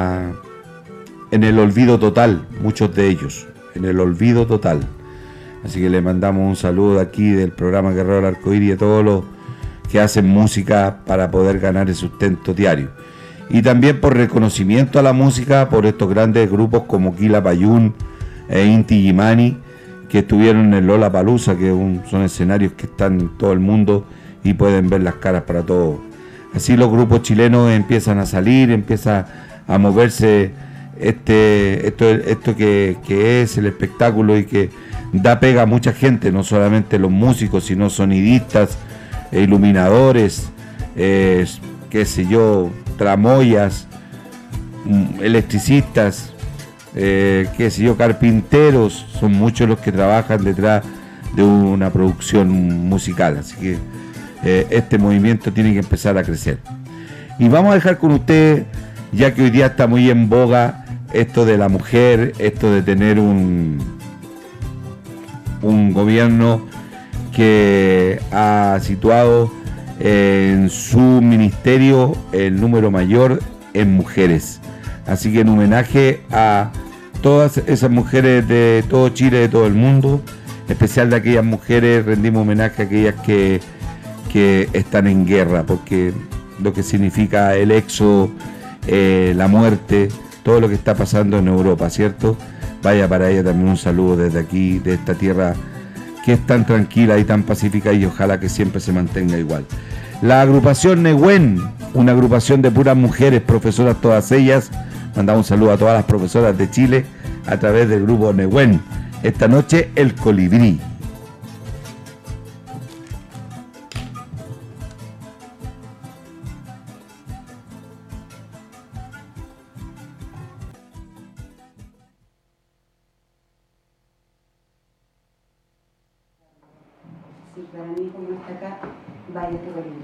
el olvido total, muchos de ellos, en el olvido total. Así que le mandamos un saludo de aquí del programa Guerrero del Arcoíris y a todos los que hacen música para poder ganar el sustento diario. Y también por reconocimiento a la música, por estos grandes grupos como Quilapayún e Inti Gimani, que estuvieron en el Lollapalooza, que son escenarios que están en todo el mundo y pueden ver las caras para todos. Así los grupos chilenos empiezan a salir, empieza a moverse esto que es el espectáculo y que da pega a mucha gente, no solamente los músicos, sino sonidistas, iluminadores, qué sé yo, tramoyas, electricistas, qué sé yo, carpinteros. Son muchos los que trabajan detrás de una producción musical, así que este movimiento tiene que empezar a crecer. Y vamos a dejar con usted, ya que hoy día está muy en boga esto de la mujer, esto de tener un gobierno que ha situado en su ministerio el número mayor en mujeres. Así que en homenaje a todas esas mujeres de todo Chile, de todo el mundo, especial de aquellas mujeres, rendimos homenaje a aquellas que que están en guerra, porque lo que significa el éxodo, la muerte, todo lo que está pasando en Europa, ¿cierto? Vaya para ella también un saludo desde aquí, de esta tierra que es tan tranquila y tan pacífica, y ojalá que siempre se mantenga igual. La agrupación Nehuen, una agrupación de puras mujeres, profesoras todas ellas. Mandamos un saludo a todas las profesoras de Chile a través del grupo Nehuen. Esta noche, El Colibrí. Sí, para mí, como está acá, vaya tu colibrí.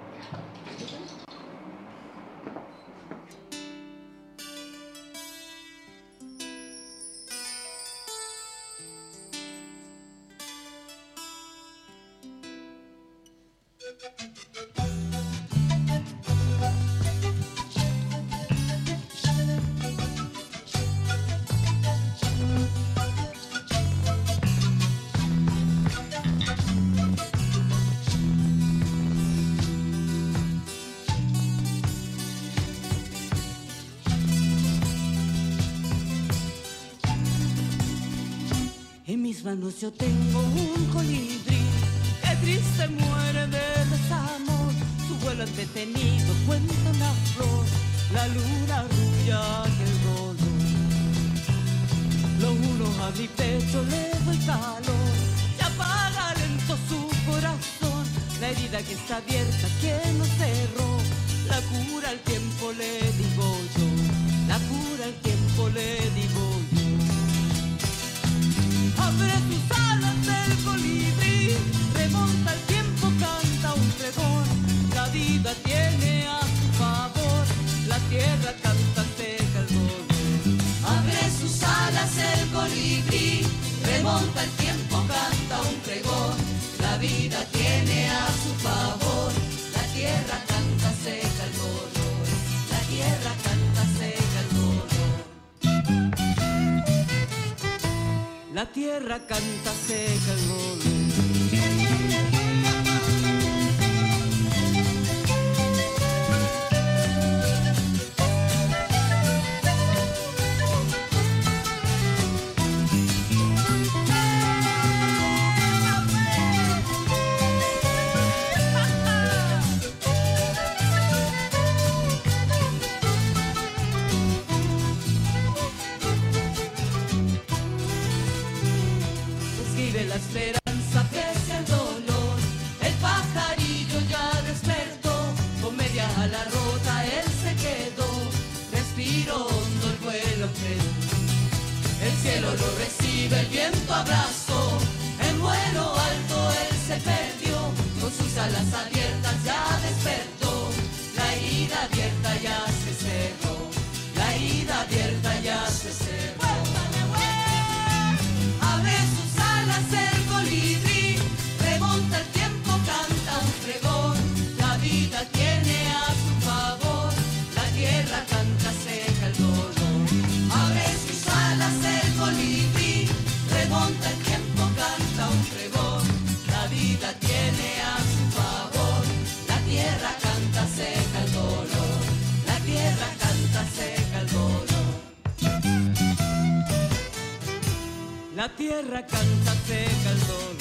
En mis manos yo tengo un colibrí que triste muere de desamor. Su vuelo entretenido cuenta una flor, la luna rubia que el dolor. Lo uno a mi pecho le doy calor, se apaga lento su corazón. La herida que está abierta, que no cerró, la cura al tiempo le digo yo, la cura al tiempo le digo yo. Abre tus alas del colibrí, remonta el tiempo, canta un pregón. La vida tiene a su favor, la tierra canta, seca el dolor. Abre sus alas el colibrí, remonta el tiempo, canta un pregón. La vida tiene a su favor, la tierra canta, seca el dolor. La tierra canta, seca el dolor. La tierra canta, seca el dolor. La esperanza pese al dolor, el pajarillo ya despertó, con media ala rota él se quedó, respiró hondo el vuelo enfrentó. El cielo lo recibe, el viento abrazó, en vuelo alto él se perdió, con sus alas abiertas ya despertó, la herida abierta ya se cerró, la herida abierta ya se cerró. Abre sus alas el colibrí, remonta el tiempo, canta un pregón. La vida tiene a su favor, la tierra canta, seca el dolor. Abre sus alas el colibrí, remonta el tiempo, canta un pregón. La vida tiene a su favor, la tierra canta, seca el dolor. La tierra canta, seca el dolor. La tierra canta, seca el dolor.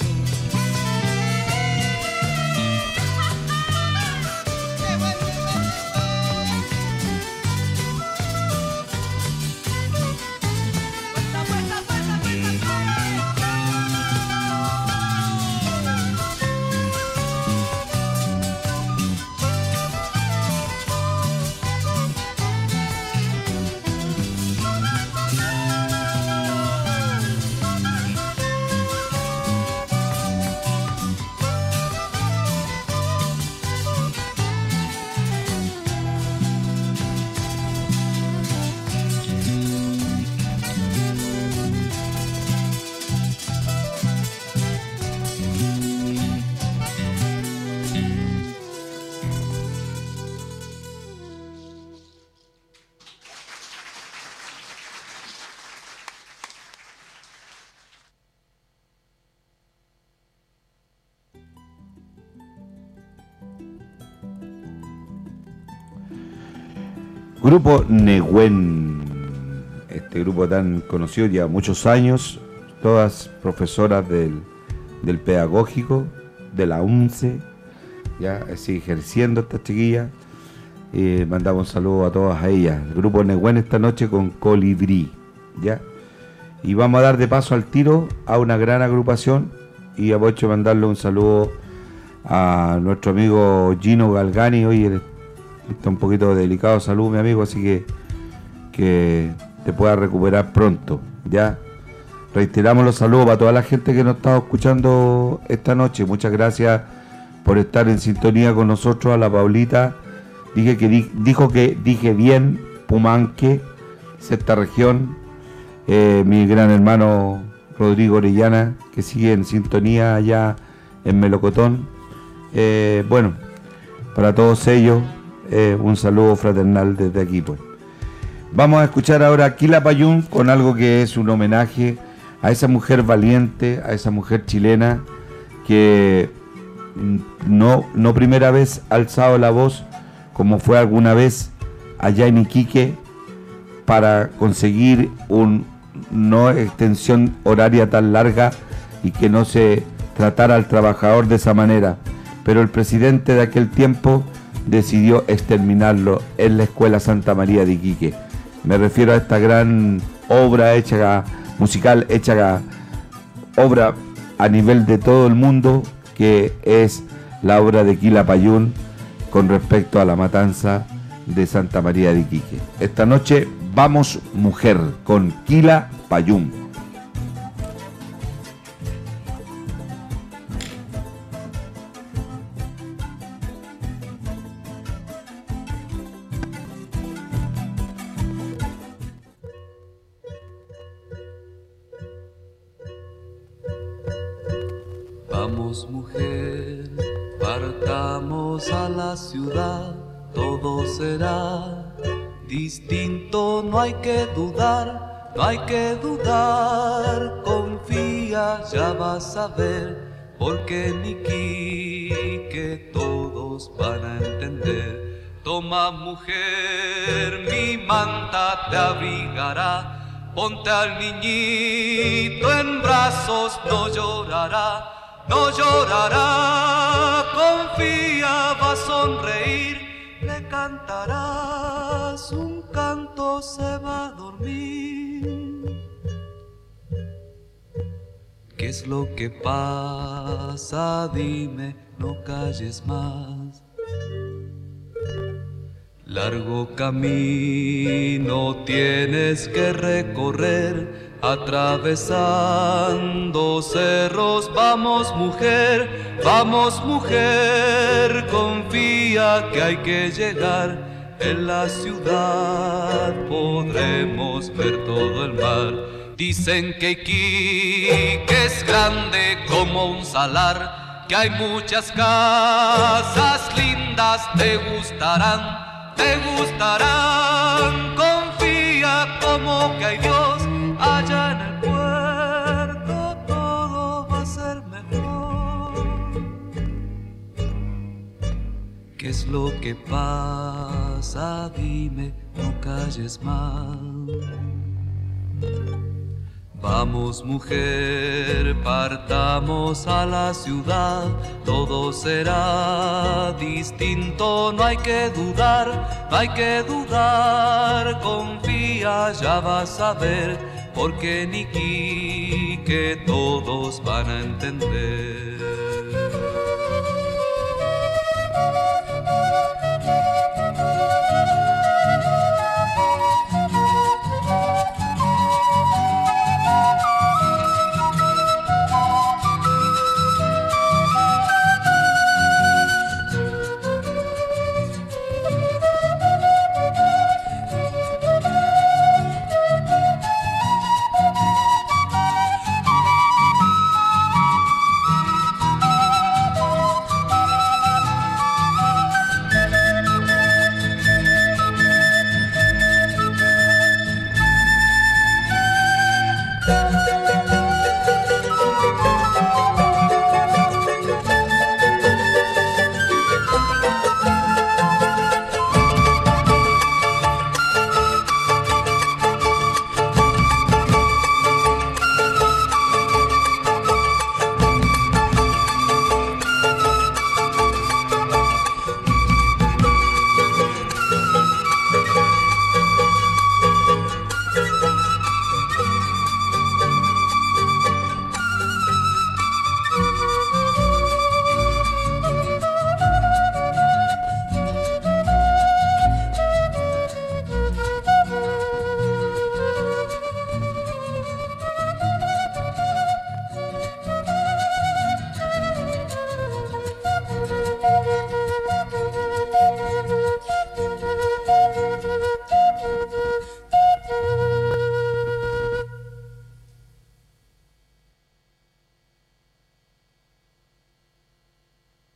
Grupo Nehuen, este grupo tan conocido ya muchos años, todas profesoras del pedagógico, de la UNCE, ya sigue ejerciendo esta chiquilla. Mandamos un saludo a todas a ellas. El grupo Nehuen esta noche con Colibrí, ya. Y vamos a dar de paso al tiro a una gran agrupación y aprovecho de mandarle un saludo a nuestro amigo Gino Galgani. Hoy está un poquito delicado de salud, mi amigo, así que te pueda recuperar pronto, ya. Reiteramos los saludos para toda la gente que nos está escuchando esta noche. Muchas gracias por estar en sintonía con nosotros. A la Paulita dijo que dije bien Pumanque, sexta región. Mi gran hermano Rodrigo Orellana, que sigue en sintonía allá en Melocotón. Bueno, para todos ellos, un saludo fraternal desde aquí, pues. Vamos a escuchar ahora a Quilapayún con algo que es un homenaje a esa mujer valiente, a esa mujer chilena que no primera vez ha alzado la voz, como fue alguna vez allá en Iquique, para conseguir no extensión horaria tan larga y que no se tratara al trabajador de esa manera. Pero el presidente de aquel tiempo decidió exterminarlo en la Escuela Santa María de Iquique. Me refiero a esta gran obra musical hecha obra a nivel de todo el mundo, que es la obra de Quilapayún con respecto a la matanza de Santa María de Iquique. Esta noche vamos mujer con Quilapayún. Vamos mujer, partamos a la ciudad, todo será distinto, no hay que dudar, no hay que dudar, confía, ya vas a ver, porque en Iquique todos van a entender. Toma mujer, mi manta te abrigará, ponte al niñito en brazos, no llorará. No llorará, confía, va a sonreír, le cantarás un canto, se va a dormir. ¿Qué es lo que pasa? Dime, no calles más. Largo camino tienes que recorrer, atravesando cerros. Vamos mujer, confía que hay que llegar. En la ciudad podremos ver todo el mar. Dicen que Iquique es grande como un salar, que hay muchas casas lindas, te gustarán. Confía como que hay Dios allá en el puerto, todo va a ser mejor. ¿Qué es lo que pasa? Dime, no calles más. Vamos mujer, partamos a la ciudad, todo será distinto, no hay que dudar, confía, ya vas a ver, porque en Iquique todos van a entender.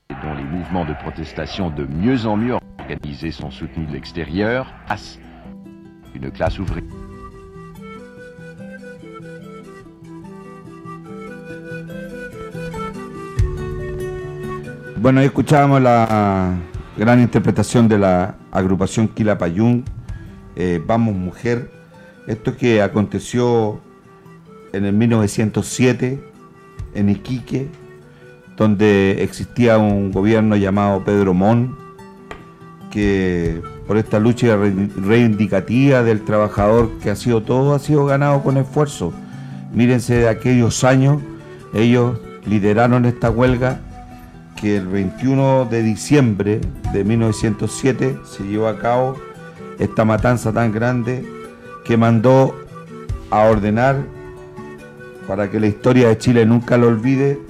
dont les mouvements de protestation de mieux en mieux organisés sont soutenus de l'extérieur, une classe ouvrière. Bueno, ahí escuchábamos la gran interpretación de la agrupación Quilapayún, Vamos Mujer. Esto que aconteció en el 1907 en Iquique, donde existía un gobierno llamado Pedro Montt, que por esta lucha reivindicativa del trabajador, que todo ha sido ganado con esfuerzo. Mírense de aquellos años, ellos lideraron esta huelga que el 21 de diciembre de 1907 se llevó a cabo esta matanza tan grande que mandó a ordenar, para que la historia de Chile nunca lo olvide,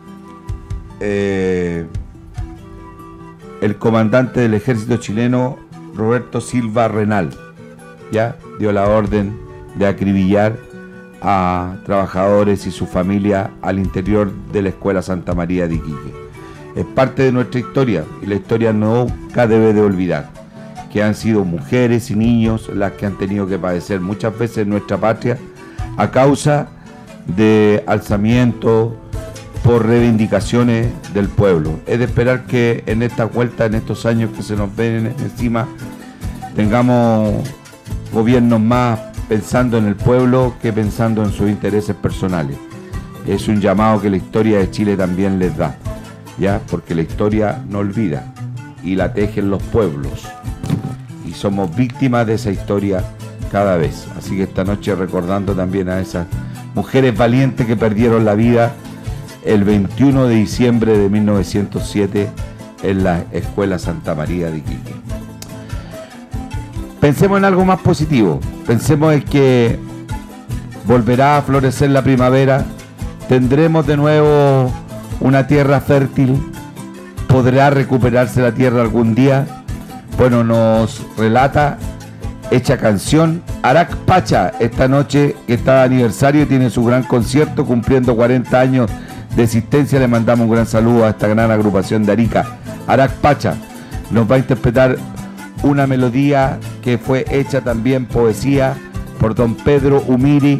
el comandante del ejército chileno, Roberto Silva Renal, ya dio la orden de acribillar a trabajadores y su familia al interior de la Escuela Santa María de Iquique. Es parte de nuestra historia y la historia nunca debe de olvidar que han sido mujeres y niños las que han tenido que padecer muchas veces en nuestra patria a causa de alzamiento por reivindicaciones del pueblo. Es de esperar que en esta vuelta, en estos años que se nos ven encima, tengamos gobiernos más pensando en el pueblo que pensando en sus intereses personales. Es un llamado que la historia de Chile también les da, ya, porque la historia no olvida y la tejen los pueblos y somos víctimas de esa historia cada vez. Así que esta noche recordando también a esas mujeres valientes que perdieron la vida el 21 de diciembre de 1907 en la Escuela Santa María de Iquique. Pensemos en algo más positivo, pensemos en que volverá a florecer la primavera, tendremos de nuevo una tierra fértil, podrá recuperarse la tierra algún día. Bueno, nos relata hecha canción Arac Pacha esta noche, que está de aniversario, tiene su gran concierto cumpliendo 40 años de existencia. Le mandamos un gran saludo a esta gran agrupación de Arica. Arac Pacha nos va a interpretar una melodía que fue hecha también poesía por don Pedro Umire,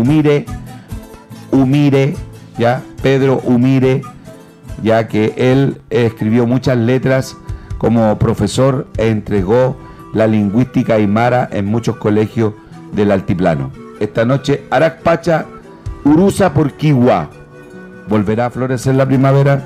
ya, Pedro Umire, ya que él escribió muchas letras como profesor e entregó la lingüística aymara en muchos colegios del altiplano. Esta noche, Arac Pacha, Urusa por Kiwa. ¿Volverá a florecer la primavera?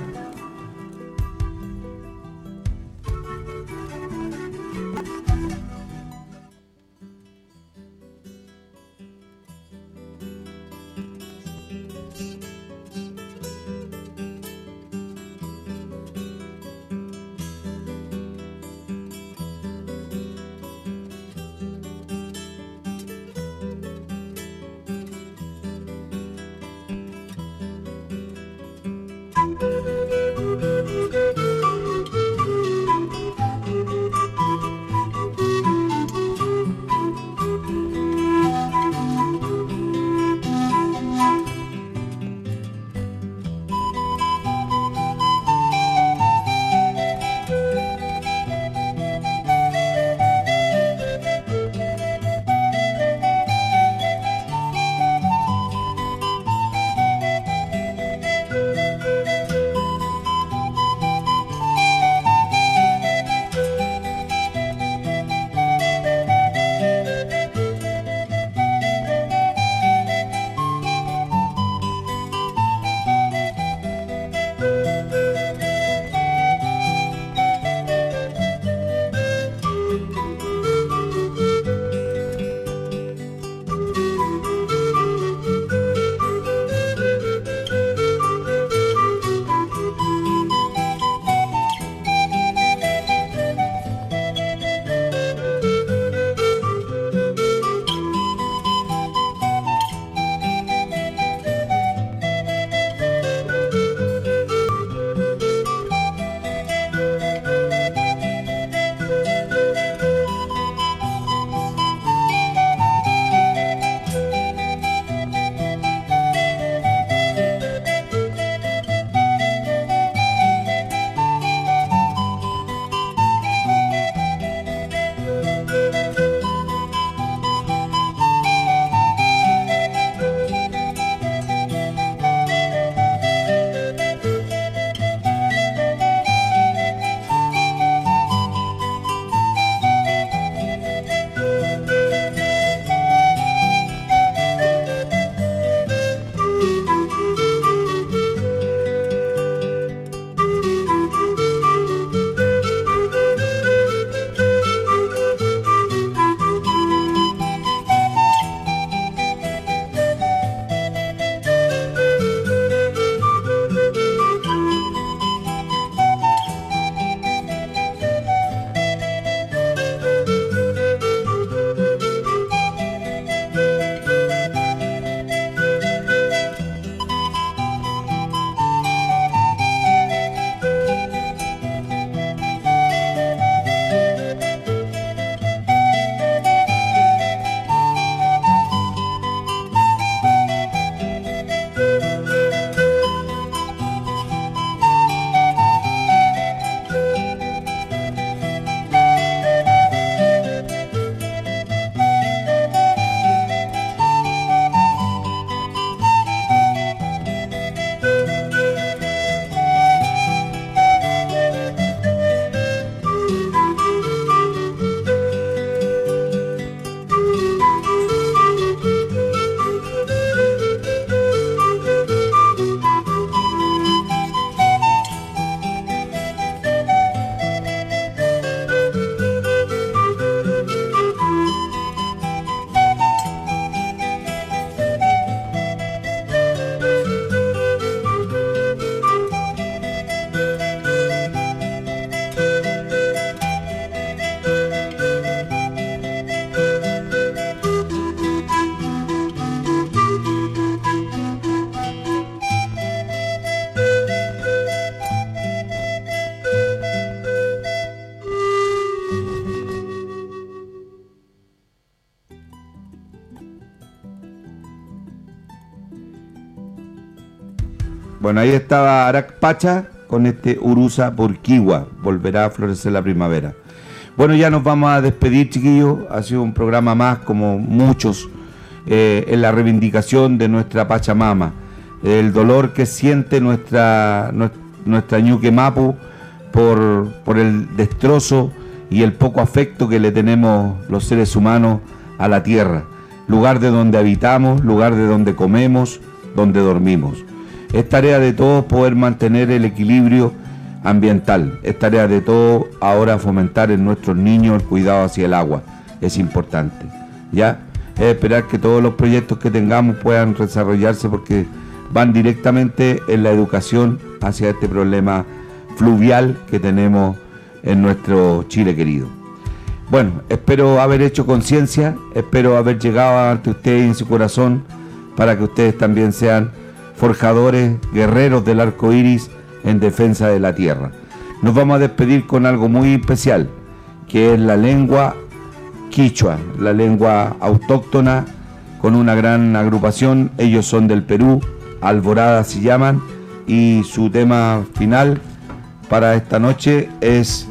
Bueno, ahí estaba Arac Pacha con este Urusa Purquiwa, volverá a florecer la primavera. Bueno, ya nos vamos a despedir, chiquillos. Ha sido un programa más, como muchos, en la reivindicación de nuestra Pachamama, el dolor que siente nuestra Ñuque Mapu por el destrozo y el poco afecto que le tenemos los seres humanos a la tierra, lugar de donde habitamos, lugar de donde comemos, donde dormimos. Es tarea de todos poder mantener el equilibrio ambiental. Es tarea de todos ahora fomentar en nuestros niños el cuidado hacia el agua. Es importante. ¿Ya? Es esperar que todos los proyectos que tengamos puedan desarrollarse porque van directamente en la educación hacia este problema fluvial que tenemos en nuestro Chile querido. Bueno, espero haber hecho conciencia, espero haber llegado ante ustedes en su corazón para que ustedes también sean forjadores, guerreros del arco iris en defensa de la tierra. Nos vamos a despedir con algo muy especial, que es la lengua quichua, la lengua autóctona, con una gran agrupación. Ellos son del Perú, Alborada se llaman, y su tema final para esta noche es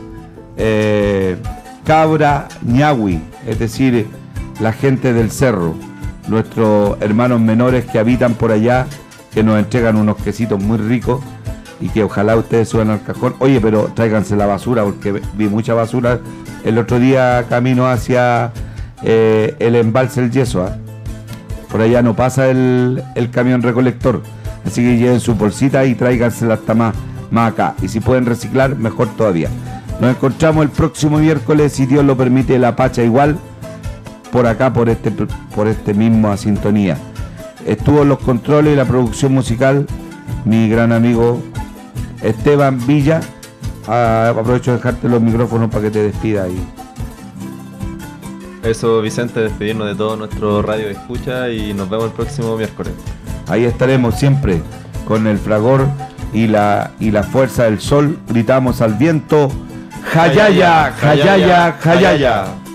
Cabra Ñahui, es decir, la gente del cerro, nuestros hermanos menores que habitan por allá, que nos entregan unos quesitos muy ricos y que ojalá ustedes suban al cajón. Oye, pero tráiganse la basura porque vi mucha basura el otro día camino hacia el embalse El Yeso. Por allá no pasa el camión recolector, así que lleven su bolsita y tráigansela hasta más acá. Y si pueden reciclar, mejor todavía. Nos encontramos el próximo miércoles, si Dios lo permite, la Pacha igual, por acá, por este mismo sintonía. Estuvo en los controles y la producción musical mi gran amigo Esteban Villa. Aprovecho de dejarte los micrófonos para que te despidas ahí. Eso, Vicente, despedirnos de todo nuestro radio escucha y nos vemos el próximo miércoles. Ahí estaremos siempre con el fragor y la fuerza del sol. Gritamos al viento: ¡Jayaya, jayaya, jayaya!